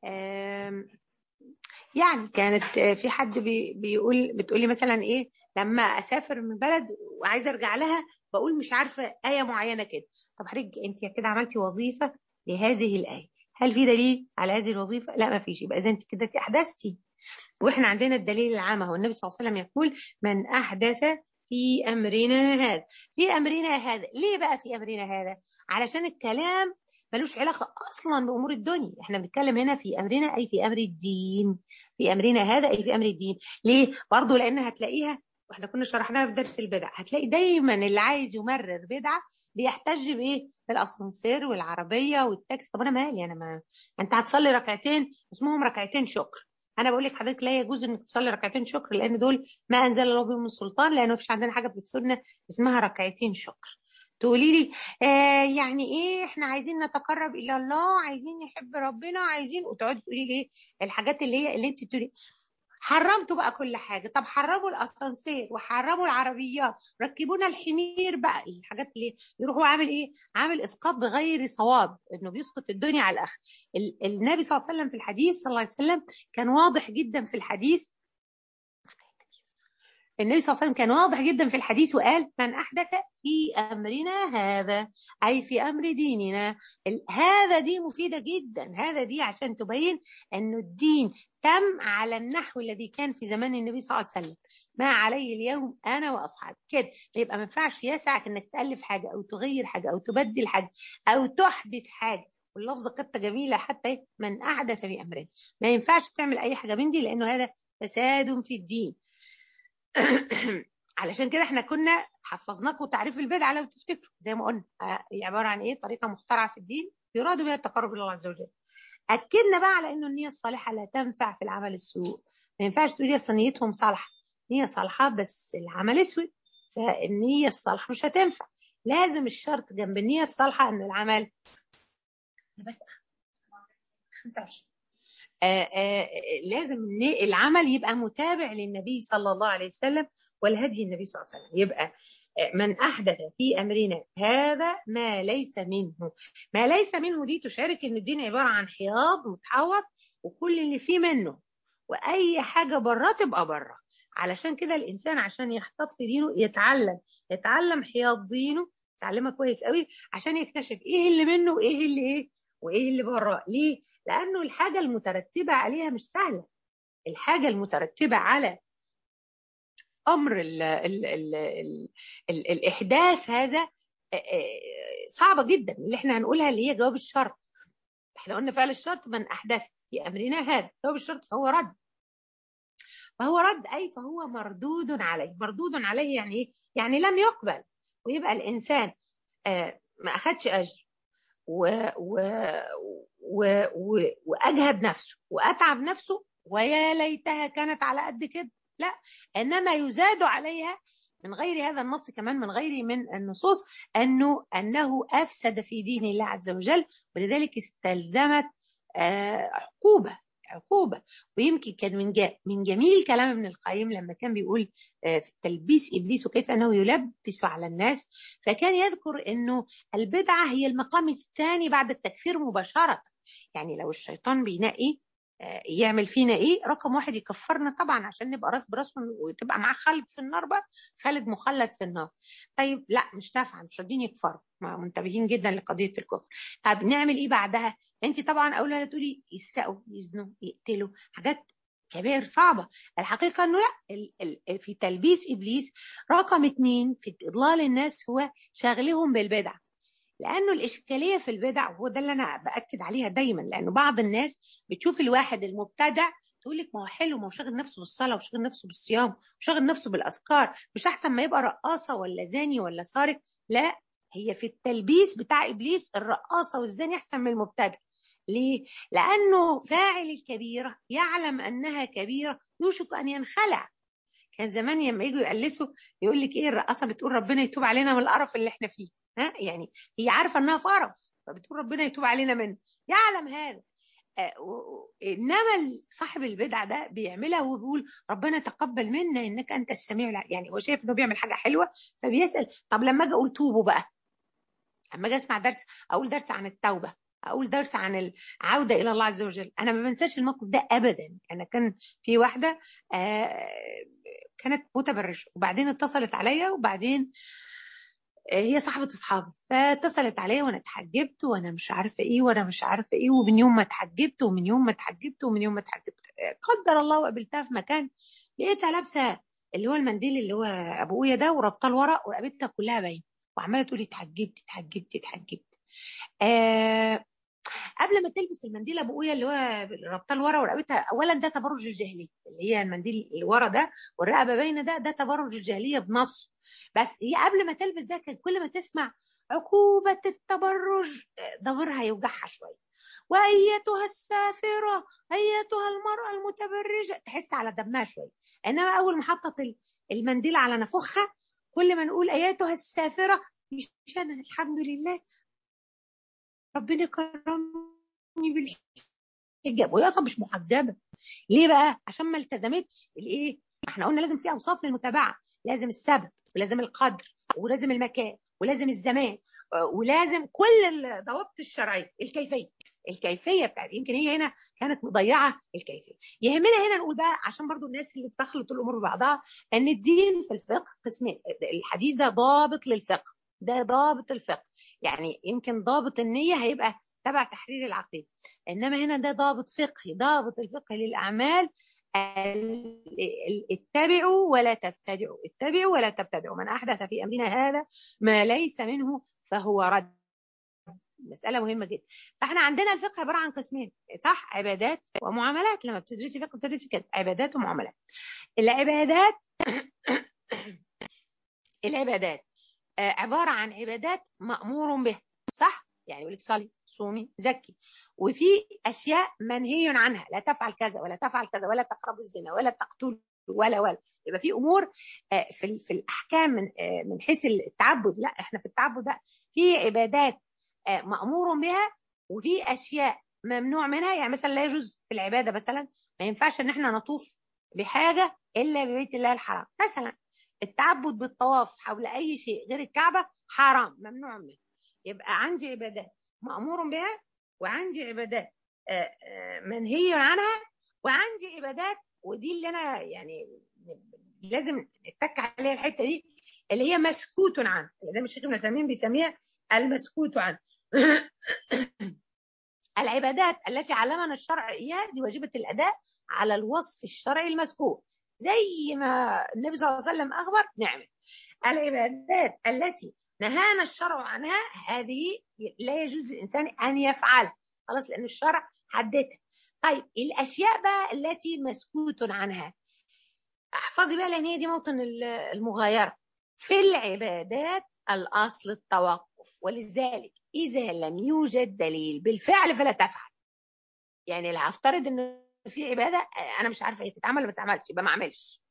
Speaker 1: يعني كانت في حد بي بيقول بتقولي مثلا ايه، لما اسافر من بلد وعايزه ارجع لها بقول مش عارفه ايه معينه كده. طب حضرتك انت كده عملتي وظيفه لهذه الايه، هل في دليل على هذه الوظيفه؟ لا ما فيش، يبقى اذا انت كده احدثتي. واحنا عندنا الدليل العام هو النبي صلى الله عليه وسلم يقول من احدث في امرنا هذا، في امرنا هذا. ليه بقى في امرنا هذا؟ علشان الكلام ملوش علاقة أصلا بأمور الدنيا، احنا بنتكلم هنا في أمرنا أي في أمر الدين، في أمرنا هذا أي في أمر الدين. ليه؟ برضو لأن هتلاقيها، واحنا كنا شرحناها في درس البدع، هتلاقي دايما اللي عايز يمرر بدعة بيحتج بإيه؟ بالأسانسير والعربية والتاكسي. طب أنا مالي، أنا ما أنت هتصلي ركعتين اسمهم ركعتين شكر، أنا بقول لك حضرتك لا يجوز إنك تصلي ركعتين شكر، لأن دول ما أنزل الله بهم من سلطان، لأنه مفيش عندنا حاجة في السنة اسمها ركعتين شكر. تقولي لي آه يعني ايه احنا عايزين نتقرب الى الله، عايزين نحب ربنا، عايزين، وتقعدي تقولي لي ايه الحاجات اللي هي اللي انت تقولي حرمتوا بقى كل حاجه. طب حرموا الاسانسير وحرموا العربيات، ركبونا الحمير بقى، الحاجات اللي يروحوا عامل ايه، عامل اسقاط بغير صواب، انه بيسقط الدنيا على الاخر. النبي صلى الله عليه وسلم في الحديث صلى الله عليه وسلم كان واضح جدا في الحديث، النبي صلى الله عليه وسلم كان واضح جدا في الحديث وقال من أحدث في أمرنا هذا أي في أمر ديننا. هذا دي مفيدة جدا، هذا دي عشان تبين أن الدين تم على النحو الذي كان في زمان النبي صلى الله عليه وسلم، ما عليه اليوم أنا وأصحابي كده. يبقى ما ينفعش يسعك أنك تألف حاجة أو تغير حاجة أو تبدل حاجة أو تحدث حاجة، واللفظ قطة جميلة حتى من أحدث في أمرنا، ما ينفعش تعمل أي حاجة من دي، لأنه هذا فساد في الدين. علشان كده احنا كنا حفظناكم تعريف البدعه لو تفتكروا، زي ما قلنا هي عباره عن ايه؟ طريقه مخترعه في الدين يراد بها التقرب الى الله عز وجل. اكدنا بقى على انه النيه الصالحه لا تنفع في العمل السوء. ما ينفعش تقولي اصل نيتهم صالحه، نيه صالحه بس العمل اسود، فالنيه الصالحه مش هتنفع. لازم الشرط جنب النيه الصالحه ان العمل بس خمسة وعشرين. آآ آآ لازم العمل يبقى متابع للنبي صلى الله عليه وسلم والهدي النبي صلى الله عليه وسلم. يبقى من أحدث في أمرنا هذا ما ليس منه. ما ليس منه دي تشارك إن الدين عبارة عن حياض متحوط وكل اللي فيه منه، وأي حاجة بره تبقى بره. علشان كده الإنسان عشان يحتفظ في دينه يتعلم يتعلم حياض دينه، يتعلمها كويس قوي عشان يكتشف إيه اللي منه وإيه اللي إيه وإيه اللي بره. ليه؟ لأنه الحاجة المترتبة عليها مش سهلة. الحاجة المترتبة على أمر ال ال ال ال ال الإحداث هذا صعبة جدا، اللي احنا هنقولها اللي هي جواب الشرط. احنا قلنا فعل الشرط من أحدث في أمرنا هذا، جواب الشرط فهو رد. فهو رد أي فهو مردود عليه. مردود عليه يعني إيه؟ يعني لم يقبل، ويبقى الإنسان آه ما أخدش أجر و و و و وأجهد نفسه وأتعب نفسه، ويا ليتها كانت على قد كده. لا، إنما يزاد عليها من غير هذا النص، كمان من غير من النصوص، أنه أنه أفسد في دين الله عز وجل، ولذلك استلزمت آه عقوبة عقوبة. ويمكن كان من من جميل كلام ابن القيم لما كان بيقول في تلبيس إبليس وكيف أنه يلبس على الناس، فكان يذكر أنه البدعة هي المقام الثاني بعد التكفير مباشرة. يعني لو الشيطان بينقي يعمل فينا ايه؟ رقم واحد يكفرنا طبعا عشان نبقى راس براس وتبقى معاه خالد في النار، بقى خالد مخلد في النار. طيب لا مش نافعه، مش راضيين يكفروا، منتبهين جدا لقضيه الكفر. طب نعمل ايه بعدها؟ انت طبعا اول تقولي يسرقوا يزنوا يقتلوا، حاجات كبائر صعبه. الحقيقه انه لا، في تلبيس ابليس رقم اتنين في اضلال الناس هو شغلهم بالبدع. لانه الاشكاليه في البدع، وهو ده اللي انا باكد عليها دايما، لانه بعض الناس بتشوف الواحد المبتدع تقول لك ما هو حلو، ما هو شاغل نفسه بالصلاه وشاغل نفسه بالصيام وشاغل نفسه بالاذكار، مش احسن ما يبقى رقاصه ولا زاني ولا سارق؟ لا، هي في التلبيس بتاع ابليس الرقاصه والزاني احسن من المبتدع. ليه؟ لانه فاعل الكبيره يعلم انها كبيره يوشك ان ينخلع. كان زمان لما يجوا يقلسوا يقول لك ايه؟ الرقاصه بتقول ربنا يتوب علينا من القرف اللي احنا فيه. ها يعني هي عارفه انها في قرف، فبتقول ربنا يتوب علينا منه، يعلم هذا. آه انما صاحب البدع ده بيعملها وبيقول ربنا تقبل منا انك انت السميع العليم. يعني هو شايف انه بيعمل حاجه حلوه فبيسال طب لما اجي اقول توبوا بقى، اما اجي اسمع درس اقول درس عن التوبه، اقول درس عن العوده الى الله عز وجل، انا ما بنساش الموقف ده ابدا. انا كان في واحده آه كانت متبرجه وبعدين اتصلت عليا، وبعدين هي صاحبة اصحابي فاتصلت عليا وانا اتحجبت وانا مش عارفه ايه وانا مش عارفه ايه، ومن يوم ما اتحجبت ومن يوم ما اتحجبت ومن يوم ما اتحجبت قدر الله وقابلتها في مكان لقيتها لابسه اللي هو المنديل اللي هو ابويا ده وربطه الورق ورقبتها كلها باينه وعماله تقولي اتحجبت اتحجبت اتحجبت. آه قبل ما تلبس المنديل ابويا اللي هو ربطه لورا ورقبتها، اولا ده تبرج الجاهليه، اللي هي المنديل اللي ورا ده والرقبه باينه، ده ده تبرج الجاهليه بنص. بس هي قبل ما تلبس ده كانت كل ما تسمع عقوبه التبرج ضميرها يوجعها شويه، وايتها السافره ايتها المراه المتبرجه تحس على دمها شويه. انما اول ما حطت المنديل على نفخها كل ما نقول ايتها السافره مش انا الحمد لله ربنا كرمني بالحجاب، وهي اصلا مش محجبه. ليه بقى؟ عشان ما التزمتش الايه؟ احنا قلنا لازم في اوصاف للمتابعه، لازم السبب ولازم القدر ولازم المكان ولازم الزمان ولازم كل الضوابط الشرعيه. الكيفيه الكيفيه بتاعت يمكن هي هنا كانت مضيعه الكيفيه. يهمنا هنا نقول بقى عشان برضو الناس اللي بتخلط الامور ببعضها ان الدين في الفقه قسمين. الحديث ده ضابط للفقه، ده ضابط الفقه. يعني يمكن ضابط النيه هيبقى تبع تحرير العقيده، انما هنا ده ضابط فقهي، ضابط الفقه للاعمال. اتبعوا ولا تبتدعوا، اتبعوا ولا تبتدعوا، من احدث في امرنا هذا ما ليس منه فهو رد. مسألة مهمة جدا. فاحنا عندنا الفقه عبارة عن قسمين، صح؟ عبادات ومعاملات. لما بتدرسي فقه بتدرسي كده عبادات ومعاملات. العبادات العبادات آه عباره عن عبادات مامور بها، صح؟ يعني يقول لك صلي صومي زكي، وفي اشياء منهي عنها، لا تفعل كذا ولا تفعل كذا، ولا تقربوا الزنا ولا تقتلوا ولا ولا يبقى في امور آه في في الاحكام من آه من حيث التعبد. لا احنا في التعبد ده في عبادات آه مامور بها، وفي اشياء ممنوع منها. يعني مثلا لا يجوز في العباده مثلا ما ينفعش ان احنا نطوف بحاجه الا ببيت الله الحرام. مثلا التعبد بالطواف حول اي شيء غير الكعبه حرام ممنوع منه. يبقى عندي عبادات مأمور بها، وعندي عبادات منهي عنها، وعندي عبادات، ودي اللي انا يعني لازم نتك عليها الحته دي، اللي هي مسكوت عنها، اللي ده الشيخ ابن عثيمين بيسميها المسكوت عنه. العبادات التي علمنا الشرع اياها دي واجبه الاداء على الوصف الشرعي المذكور، زي ما النبي صلى الله عليه وسلم اخبر نعمل. العبادات التي نهانا الشرع عنها هذه لا يجوز للإنسان أن يفعلها، خلاص، لأن الشرع حددها. طيب الأشياء بقى التي مسكوت عنها، احفظي بقى لأن هي دي موطن المغايرة. في العبادات الأصل التوقف، ولذلك إذا لم يوجد دليل بالفعل فلا تفعل. يعني لا هفترض إن في عبادة أنا مش عارفة هي تتعمل ولا ما تتعملش، يبقى ما أعملش.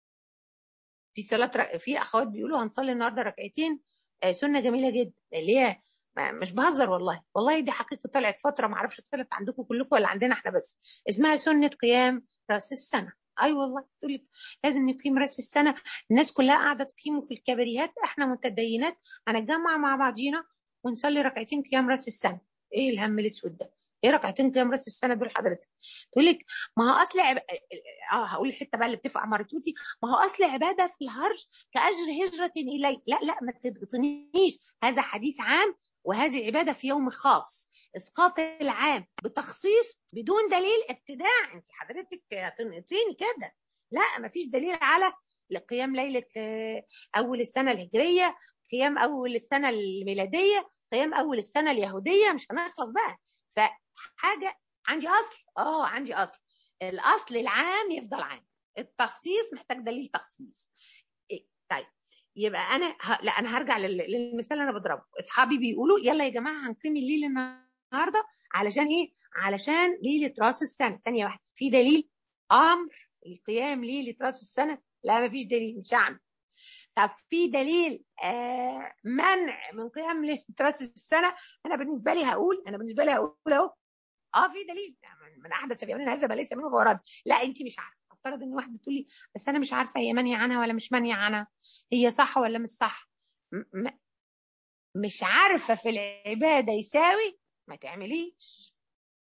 Speaker 1: في صلاه ر... في اخوات بيقولوا هنصلي النهارده ركعتين آه سنه جميله جدا، اللي هي مش بهزر والله، والله دي حقيقه طلعت فتره، ما اعرفش طلعت عندكم كلكم ولا عندنا احنا بس، اسمها سنه قيام راس السنه. اي أيوة والله تقول لك لازم نقيم راس السنه، الناس كلها قاعده تقيموا في الكباريات، احنا متدينات هنتجمع مع بعضينا ونصلي ركعتين قيام راس السنه. ايه الهم الاسود ده؟ ايه ركعتين قيام راس السنه دول حضرتك؟ تقول لك ما هو اصل عب... اه هقول الحته بقى اللي بتفق مرتوتي، ما هو اصل عباده في الهرج كاجر هجره الي. لا لا ما تضغطنيش، هذا حديث عام وهذه عباده في يوم خاص. اسقاط العام بتخصيص بدون دليل ابتداع، انت حضرتك هتنقطيني كده. لا ما فيش دليل على قيام ليله اول السنه الهجريه، قيام اول السنه الميلاديه، قيام اول السنه اليهوديه، مش هنخلص بقى. فحاجه عندي اصل، اه عندي اصل، الاصل العام يفضل عام، التخصيص محتاج دليل تخصيص. إيه؟ طيب يبقى انا ه... لا انا هرجع لل... للمثال اللي انا بضربه. اصحابي بيقولوا يلا يا جماعه هنقيم الليل النهارده علشان ايه؟ علشان ليله راس السنه. ثانيه واحده، في دليل امر القيام ليله راس السنه؟ لا ما فيش دليل، مش هعمل. طب في دليل آه منع من قيام ليله راس السنه؟ انا بالنسبه لي هقول انا بالنسبه لي هقول اهو اه في دليل من احدث في امرنا هذا ما ليس منه فهو رد. لا انت مش عارفه، افترض ان واحده تقول لي بس انا مش عارفه هي منهي عنها ولا مش منهي عنها، هي صح ولا مش صح. م مش عارفه في العباده يساوي ما تعمليش.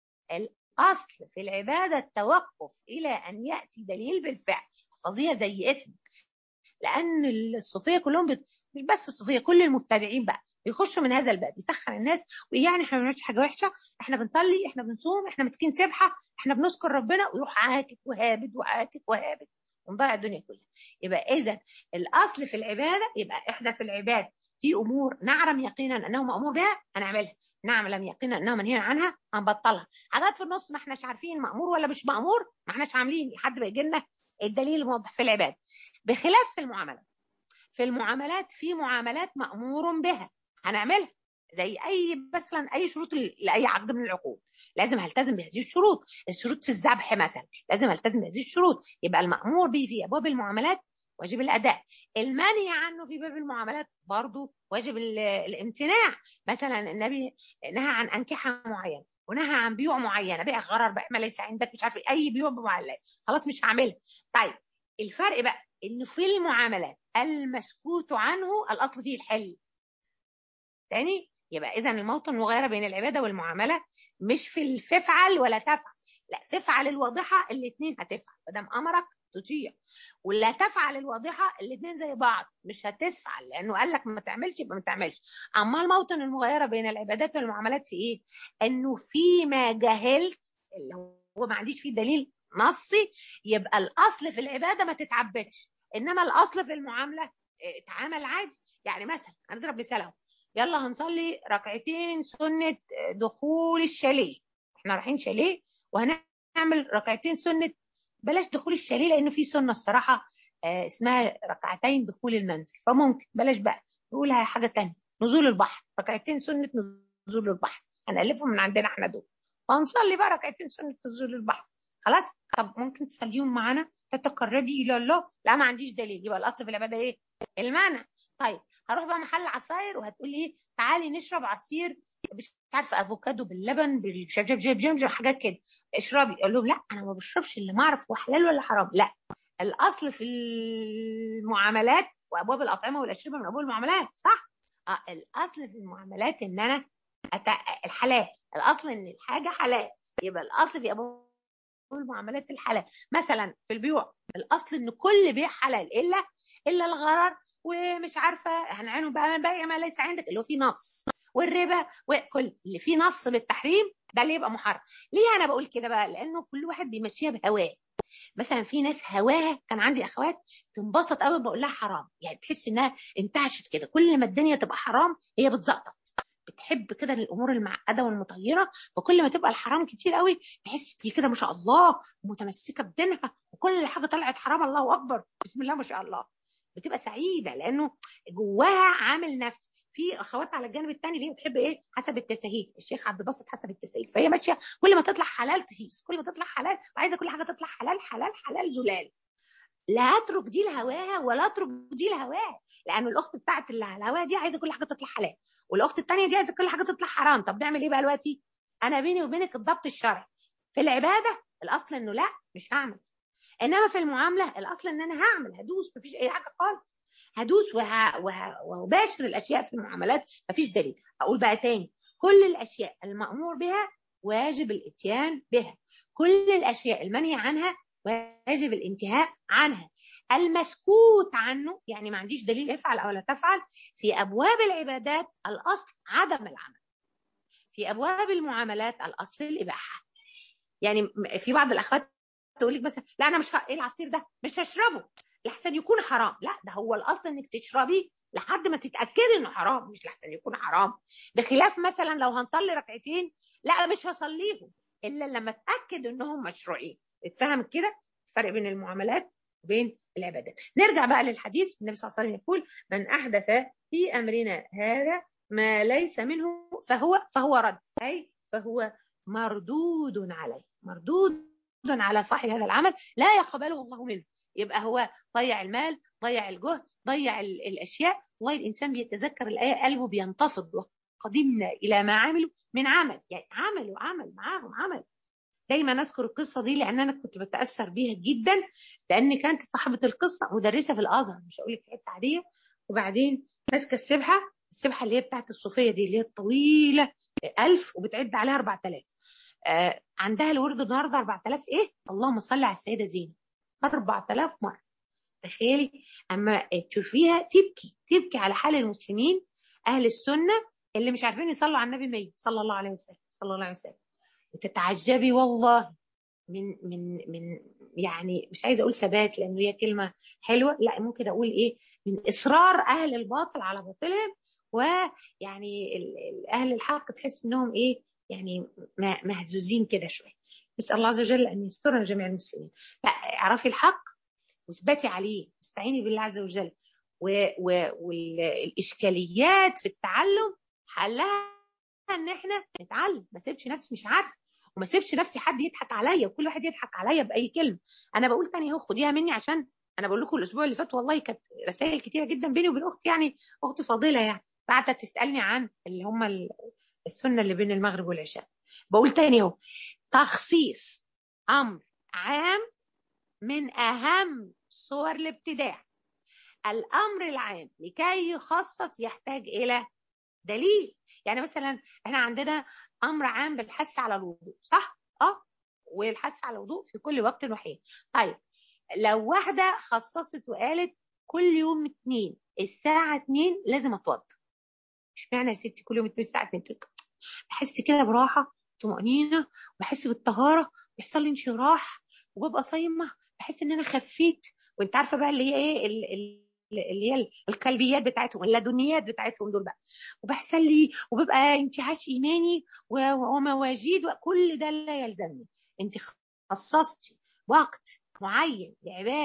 Speaker 1: الاصل في العباده التوقف الى ان ياتي دليل بالفعل. قضيه زي اسم، لان الصوفيه كلهم بت... مش بس الصوفيه، كل المبتدعين بقى بيخشوا من هذا الباب يسخن الناس، ويعني احنا ما بنعملش حاجه وحشه، احنا بنصلي، احنا بنصوم، احنا ماسكين سبحه، احنا بنذكر ربنا، ويروح عاكك وهابد وعاكك وهابد ونضيع الدنيا كلها. يبقى اذا الاصل في العباده، يبقى احنا في العباده في امور نعلم يقينا انه مامور بها هنعملها، نعلم يقينا انه منهي عنها هنبطلها. حاجات في النص ما احناش عارفين مامور ولا مش مامور، ما احناش عاملين لحد ما يجي لنا الدليل الموضح في العباده. بخلاف في المعاملات، في المعاملات في معاملات مأمور بها هنعملها، زي اي مثلا اي شروط لاي عقد من العقود لازم هلتزم بهذه الشروط. الشروط في الذبح مثلا لازم التزم بهذه الشروط. يبقى المأمور به في ابواب المعاملات واجب الاداء، المنهي عنه في باب المعاملات برضه واجب الامتناع. مثلا النبي نهى عن انكحه معينه، ونهى عن بيوع معينه، بيع غرر، بيع ما ليس عندك، مش عارف اي بيوع بمعلات، خلاص مش هعملها. طيب الفرق بقى انه في المعاملات المسكوت عنه الاصل فيه الحل. تاني يبقى اذا الموطن مغايره بين العباده والمعامله، مش في تفعل ولا تفعل، لا تفعل الواضحه الاثنين هتفعل ما دام امرك تطيع، ولا تفعل الواضحه الاثنين زي بعض مش هتفعل، لانه قال لك ما تعملش يبقى ما تعملش. اما الموطن المغايره بين العبادات والمعاملات في ايه؟ انه فيما جهلت اللي هو ما عنديش فيه دليل نصي، يبقى الاصل في العباده ما تتعبدش، انما الاصل في المعامله اتعامل عادي. يعني مثلا هنضرب مثال اهو، يلا هنصلي ركعتين سنه دخول الشاليه، احنا رايحين شاليه وهنعمل ركعتين سنه، بلاش دخول الشاليه لانه في سنه الصراحه آه اسمها ركعتين دخول المنزل، فممكن بلاش بقى نقولها حاجه تانية، نزول البحر، ركعتين سنه نزول البحر، هنألفهم من عندنا احنا دول، وهنصلي بقى ركعتين سنه نزول البحر. خلاص. طب ممكن تصليهم معانا تتقربي الى الله؟ لا ما عنديش دليل، يبقى الاصل في العباده ايه؟ المنع. طيب هروح بقى محل عصاير وهتقولي ايه؟ تعالي نشرب عصير مش عارفه افوكادو باللبن بالشجاج جيب جيب حاجات كده، اشربي. اقول لهم لا انا ما بشربش اللي ما اعرف هو حلال ولا حرام. لا، الاصل في المعاملات وابواب الاطعمه والاشربه من ابواب المعاملات، صح؟ اه الاصل في المعاملات ان انا أت... الحلال، الاصل ان الحاجه حلال، يبقى الاصل في ابواب المعاملات الحلال. مثلا في البيوع الاصل ان كل بيع حلال الا الا الغرر، ومش عارفه هنعينه بقى من بيع ما ليس عندك اللي هو فيه نص، والربا وكل اللي فيه نص بالتحريم ده اللي يبقى محرم. ليه انا بقول كده بقى؟ لانه كل واحد بيمشيها بهواه. مثلا في ناس هواها، كان عندي اخوات تنبسط قوي بقول لها حرام، يعني تحس انها انتعشت كده، كل ما الدنيا تبقى حرام هي بتزقطط، بتحب كده الامور المعقده والمطيره، فكل ما تبقى الحرام كتير قوي تحس هي كده ما شاء الله متمسكه بدينها، وكل حاجه طلعت حرام الله اكبر بسم الله ما شاء الله، بتبقى سعيده لانه جواها عامل نفسي. في اخوات على الجانب الثاني اللي هي بتحب ايه؟ حسب التساهيل، الشيخ عبد الباسط حسب التساهيل، فهي ماشيه كل ما تطلع حلال تهيس، كل ما تطلع حلال وعايزه كل حاجه تطلع حلال حلال حلال زلال. لا اترك دي لهواها ولا اترك دي لهواها، لان الاخت بتاعت اللي على هواها دي عايزه كل حاجه تطلع حلال، والاخت الثانيه دي عايزه كل حاجه تطلع حرام. طب نعمل ايه بقى دلوقتي؟ انا بيني وبينك الضبط الشرعي. في العباده الاصل انه لا مش هعمل، انما في المعامله الاصل ان انا هعمل، هدوس، مفيش اي حاجه خالص، هدوس وه... وه... وهباشر الاشياء في المعاملات، مفيش دليل. اقول بقى تاني، كل الاشياء المأمور بها واجب الاتيان بها، كل الاشياء المنهي عنها واجب الانتهاء عنها. المسكوت عنه يعني ما عنديش دليل افعل او لا تفعل، في ابواب العبادات الاصل عدم العمل، في ابواب المعاملات الاصل الاباحه. يعني في بعض الاخوات تقول لك مثلا لا انا مش ه... ايه العصير ده مش هشربه لحسن يكون حرام، لا ده هو الاصل انك تشربي لحد ما تتاكدي انه حرام، مش لحسن يكون حرام. بخلاف مثلا لو هنصلي ركعتين لا مش هصليهم الا لما اتاكد انهم مشروعين. اتفهم كده الفرق بين المعاملات وبين العبادات. نرجع بقى للحديث، النبي صلى الله عليه وسلم يقول من احدث في امرنا هذا ما ليس منه فهو فهو رد، اي فهو مردود عليه، مردود على صاحب هذا العمل لا يقبله الله منه. يبقى هو ضيع المال، ضيع الجهد، ضيع الاشياء. والله الانسان بيتذكر الايه قلبه بينتفض، وقدمنا الى ما عملوا من عمل، يعني عملوا عمل معاهم عمل. دايما اذكر القصه دي لان انا كنت بتاثر بيها جدا، لان كانت صاحبه القصه مدرسه في الازهر، مش هقول لك في حته عاديه، وبعدين ماسكه السبحه، السبحه اللي هي بتاعت الصوفيه دي اللي هي الطويله ألف وبتعد عليها أربعة آلاف. آه عندها الورد النهارده أربعة آلاف ايه، اللهم صل على السيده زينب، أربعة آلاف مره. تخيلي اما تشوفيها تبكي تبكي على حال المسلمين اهل السنه اللي مش عارفين يصلوا على النبي ميت صلى الله عليه وسلم صلى الله عليه وسلم. وتتعجبي والله من من من يعني مش عايزه اقول ثبات لانه هي كلمه حلوه، لا ممكن اقول ايه، من اصرار اهل الباطل على باطلهم، ويعني اهل الحق تحس انهم ايه يعني مهزوزين كده شويه. نسال الله عز وجل ان يسترنا جميع المسلمين. اعرفي الحق واثبتي عليه، واستعيني بالله عز وجل، والاشكاليات في التعلم حلها ان احنا نتعلم، ما سيبش نفسي مش عارفه، وما سيبش نفسي حد يضحك عليا، وكل واحد يضحك عليا باي كلمه. انا بقول تاني اهو خديها مني، عشان انا بقول لكم الاسبوع اللي فات والله كانت رسائل كتيره جدا بيني وبين اختي، يعني اختي فاضله يعني بعتت تسالني عن اللي هم السنه اللي بين المغرب والعشاء. بقول تاني اهو، تخصيص امر عام من اهم صور الابتداع. الامر العام لكي يخصص يحتاج الى دليل. يعني مثلا احنا عندنا امر عام بالحث على الوضوء، صح؟ اه، والحث على الوضوء في كل وقت وحين. طيب لو واحده خصصت وقالت كل يوم اتنين الساعه اتنين لازم اتوضى، اشمعنى يا ستي كل يوم اتنين الساعه اتنين؟ بحس كده براحه، طمانينه، وبحس بالطهاره، بيحصل لي انشراح، وببقى صايمه بحس ان انا خفيت. وانت عارفه بقى اللي هي ايه اللي هي القلبيات بتاعتهم، اللدنيات بتاعتهم دول بقى، وبحصل لي وببقى انتعاش ايماني ومواجيد، وكل ده لا يلزمني. انت خصصتي وقت معين لعباده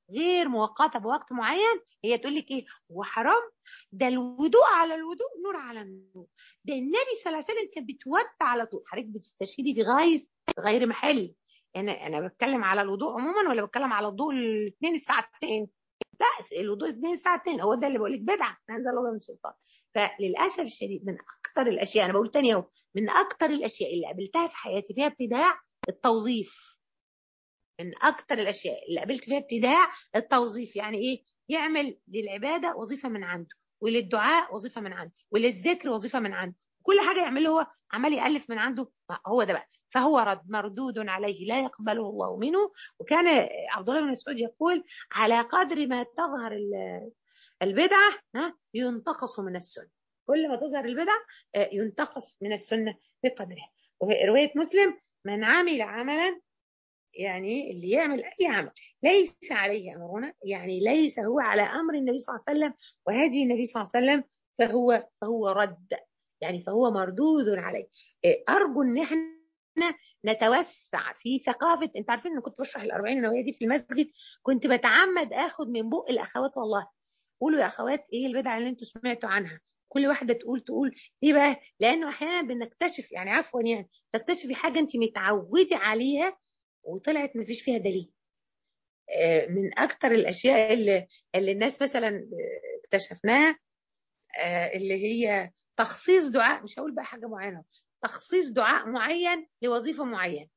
Speaker 1: غير مؤقته بوقت معين، هي تقول لك ايه هو حرام؟ ده الوضوء على الوضوء نور على النور، ده النبي صلى الله عليه وسلم كان بيتوضا على طول. حضرتك بتستشهدي في غايه غير محل. انا انا بتكلم على الوضوء عموما ولا بتكلم على الوضوء الاثنين الساعتين؟ لا، الوضوء اثنين الساعتين هو ده اللي بقول لك بدعه، انزل الله من سلطان. فللاسف الشديد من اكثر الاشياء، انا بقول تاني اهو، من اكثر الاشياء اللي قابلتها في حياتي فيها ابتداع التوظيف. من اكتر الاشياء اللي قابلت فيها ابتداع التوظيف. يعني ايه؟ يعمل للعباده وظيفه من عنده، وللدعاء وظيفه من عنده، وللذكر وظيفه من عنده، كل حاجه يعمله هو عمال يالف من عنده. هو ده بقى، فهو رد مردود عليه لا يقبله الله منه. وكان عبد الله بن مسعود يقول على قدر ما تظهر البدعه ها ينتقص من السنه. كل ما تظهر البدعه ينتقص من السنه بقدرها. وروايه مسلم من عمل عملا، يعني اللي يعمل أي عمل ليس عليه أمرنا، يعني ليس هو على أمر النبي صلى الله عليه وسلم وهدي النبي صلى الله عليه وسلم، فهو فهو رد، يعني فهو مردود عليه. أرجو إن احنا نتوسع في ثقافة. أنت عارفين إن كنت بشرح الأربعين النووية دي في المسجد، كنت بتعمد آخد من بق الأخوات والله. قولوا يا أخوات إيه البدع اللي أنتوا سمعتوا عنها؟ كل واحدة تقول تقول ليه بقى؟ لأنه أحيانا بنكتشف، يعني عفوا يعني تكتشفي حاجة أنت متعودة عليها وطلعت مفيش فيها دليل. من اكتر الاشياء اللي, اللي الناس مثلا اكتشفناها اللي هي تخصيص دعاء، مش هقول بقى حاجه معينه، تخصيص دعاء معين لوظيفه معينه.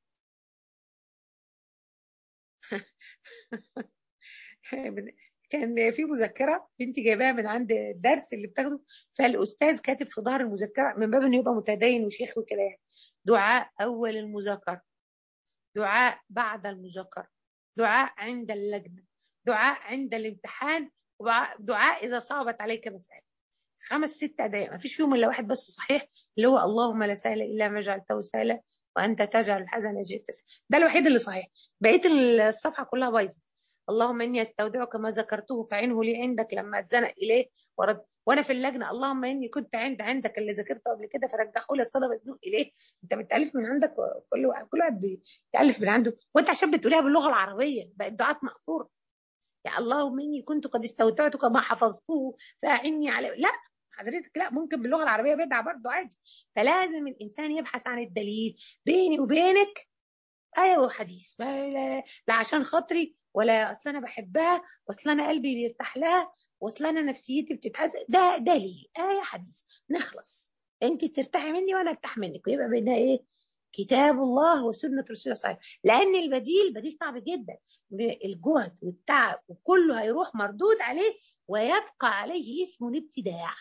Speaker 1: كان في مذكره بنتي جايباها من عند الدرس اللي بتاخده، فالاستاذ كاتب في ظهر المذكره من باب انه يبقى متدين وشيخ وكده يعني: دعاء اول المذاكره، دعاء بعد المذاكره، دعاء عند اللجنة، دعاء عند الامتحان، ودعاء إذا صعبت عليك مسألة. خمس ست أدعية ما فيش فيهم إلا واحد بس صحيح، اللي هو اللهم لا سهل إلا ما جعلته سهلا وأنت تجعل الحزن جئت سهلا. ده الوحيد اللي صحيح، بقية الصفحة كلها بايظة. اللهم إني أستودعك ما ذكرته فعنه لي عندك لما أتزنق إليه ورد. وانا في اللجنه اللهم اني كنت عند عندك اللي ذاكرته قبل كده فرجعه لي الصدى مزنوق اليه. انت بتالف من عندك، كل واحد كل واحد بيالف من عنده، وانت عشان بتقوليها باللغه العربيه بقت دعاء مأثور. يا اللهم اني كنت قد استودعتك ما حفظته فاعني على، لا حضرتك لا، ممكن باللغه العربيه بدعه برضه عادي. فلازم الانسان يبحث عن الدليل. بيني وبينك ايوه حديث، لا, لا عشان خاطري، ولا اصل انا بحبها، واصل انا قلبي بيرتاح لها، واصل انا نفسيتي بتتهز، ده ده ليه ايه حديث نخلص. انت ترتاحي مني وانا ارتاح منك، ويبقى بيننا ايه؟ كتاب الله وسنه رسول الله صلى الله عليه وسلم. لان البديل بديل صعب جدا، الجهد والتعب وكله هيروح مردود عليه، ويبقى عليه اسم الابتداع،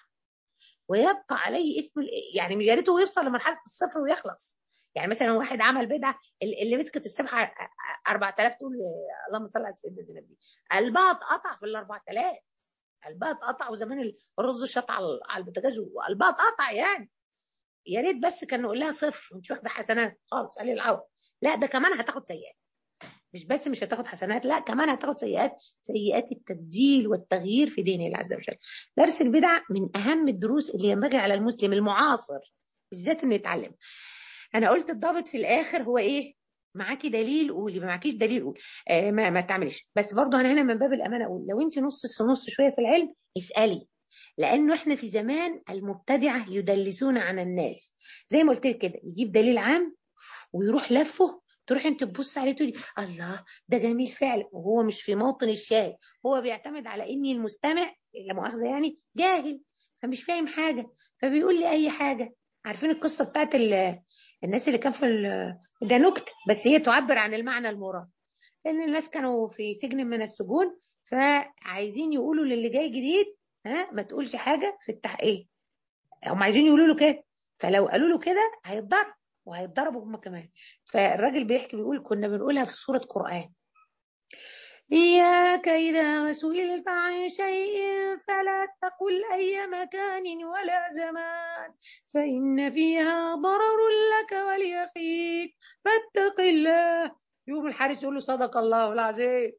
Speaker 1: ويبقى عليه اسم يعني يا ريته يوصل لمرحله الصفر ويخلص. يعني مثلا واحد عمل بدعه، اللي مسكت السبحه أربعة آلاف تقول اللهم صل على سيدنا النبي، قلبها اتقطع في ال أربعة آلاف، قلبها اتقطع. وزمان الرز شط على على البوتاجاز وقلبها اتقطع يعني. يا ريت بس كان نقول لها صفر، مش واخده حسنات خالص عليه العوض، لا ده كمان هتاخد سيئات. مش بس مش هتاخد حسنات، لا كمان هتاخد سيئات، سيئات التبديل والتغيير في دين الله عز وجل. درس البدع من اهم الدروس اللي ينبغي على المسلم المعاصر بالذات انه يتعلم. انا قلت الضابط في الاخر هو ايه؟ معاكي دليل قولي، ما معاكيش دليل قولي، آه ما, ما تعمليش. بس برضه انا هنا من باب الامانه اقول لو انت نص نص شويه في العلم اسالي، لانه احنا في زمان المبتدعه يدلسون عن الناس. زي ما قلت لك كده، يجيب دليل عام ويروح لفه، تروح انت تبص عليه تقولي الله ده جميل فعلا، وهو مش في موطن الشاهد. هو بيعتمد على اني المستمع لا مؤاخذه يعني جاهل، فمش فاهم حاجه، فبيقول لي اي حاجه. عارفين القصه بتاعت الناس اللي كان في ده نكته بس هي تعبر عن المعنى المراد. لان الناس كانوا في سجن من السجون، فعايزين يقولوا للي جاي جديد ها ما تقولش حاجه في التحقيق، هم عايزين يقولوا له كده، فلو قالوا له كده هيتضرب وهيتضربوا هم كمان. فالراجل بيحكي بيقول كنا بنقولها في سورة قرآن: إياك إذا سئلت عن شيء فلا تقل أي مكان ولا زمان فإن فيها ضرر لك ولأخيك فاتق الله. يوم الحارس يقول له صدق الله العظيم.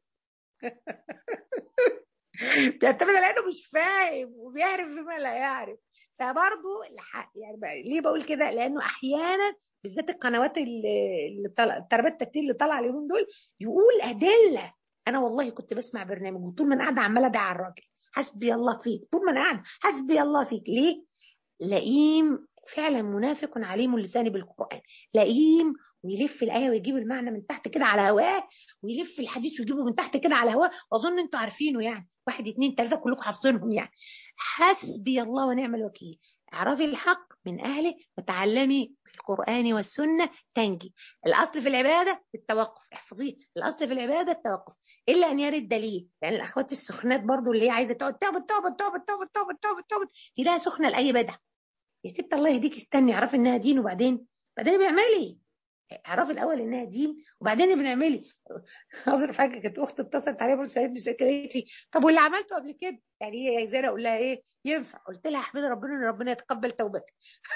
Speaker 1: بيعتمد على انه مش فاهم وبيعرف بما لا يعرف. فبرضه يعني بقى ليه بقول كده؟ لانه احيانا بالذات القنوات اللي اللي طالعه التربيه التكتيل اللي طالعه اليومين دول يقول ادله انا والله كنت بسمع برنامج، وطول ما انا قاعده عماله ادعي على الراجل، حسبي الله فيك، طول ما انا قاعده حسبي الله فيك. ليه؟ لئيم فعلا، منافق عليم اللسان بالقرآن، لئيم، ويلف الآية ويجيب المعنى من تحت كده على هواه، ويلف الحديث ويجيبه من تحت كده على هواه، وأظن أنتوا عارفينه يعني، واحد اتنين تلاتة كلكم حافظينهم يعني. حسبي الله ونعم الوكيل. اعرفي الحق من أهله وتعلمي القرآن والسنة تنجي. الأصل في العبادة التوقف، احفظيه، الأصل في العبادة التوقف، إلا أن يرد دليل، لأن يعني الأخوات السخنات برضو اللي هي عايزة تقعد تعبد تعبد تعبد تعبد تعبد تعبد تعبد، تلاقيها سخنة لأي بدعة. يا ست الله يهديك، استني اعرفي انها دين، وبعدين بعدين بنعملي، اعرفي الاول انها دين وبعدين بنعملي. حاضر. فجاه كانت اختي اتصلت عليا برضه سالتني سؤال كده، قالت لي طب واللي عملته قبل كده يعني هي عايزاني اقول لها ايه ينفع؟ قلت لها احمدي ربنا ان ربنا يتقبل توبتك.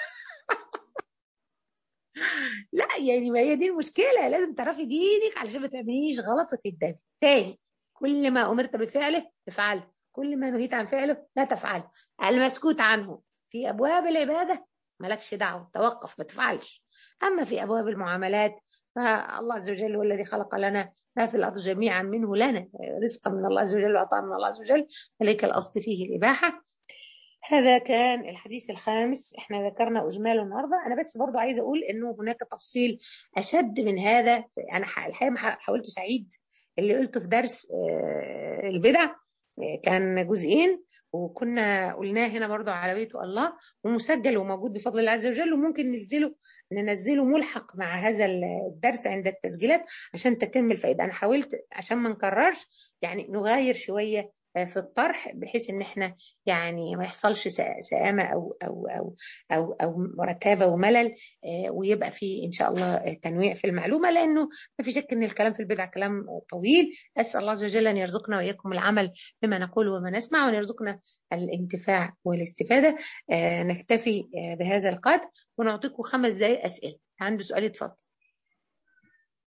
Speaker 1: لا يعني ما هي دي المشكله، لازم تعرفي دينك علشان ما تعمليش غلط وتندمي تاني. كل ما امرت بفعله افعله، كل ما نهيت عن فعله لا تفعله. المسكوت عنه في ابواب العباده مالكش دعوه، توقف ما تفعلش. اما في ابواب المعاملات فالله عز وجل هو الذي خلق لنا ما في الارض جميعا منه لنا رزقا من الله عز وجل وعطاء من الله عز وجل، وليك الاصل فيه الاباحه. هذا كان الحديث الخامس، احنا ذكرنا اجماله النهارده. انا بس برضو عايزه اقول انه هناك تفصيل اشد من هذا. انا ح- الحقيقه ما ح- حاولتش اعيد اللي قلته في درس آه، البدع. آه، كان جزئين، وكنا قلناه هنا برضو على بيت الله، ومسجل وموجود بفضل الله عز وجل، وممكن ننزله ننزله ملحق مع هذا الدرس عند التسجيلات عشان تتم الفائده. انا حاولت عشان ما نكررش يعني نغاير شويه آه، في الطرح، بحيث ان احنا يعني ما يحصلش سا- سآمة أو أو أو أو أو رتابة وملل، آه، ويبقى في إن شاء الله آه، تنويع في المعلومة، لأنه ما في شك إن الكلام في البدع كلام آه، طويل. أسأل الله عز وجل أن يرزقنا وإياكم العمل بما نقول وما نسمع، وأن يرزقنا الانتفاع والاستفادة. آه، نكتفي آه، بهذا القدر، ونعطيكم خمس دقائق أسئلة. عنده سؤال يتفضل.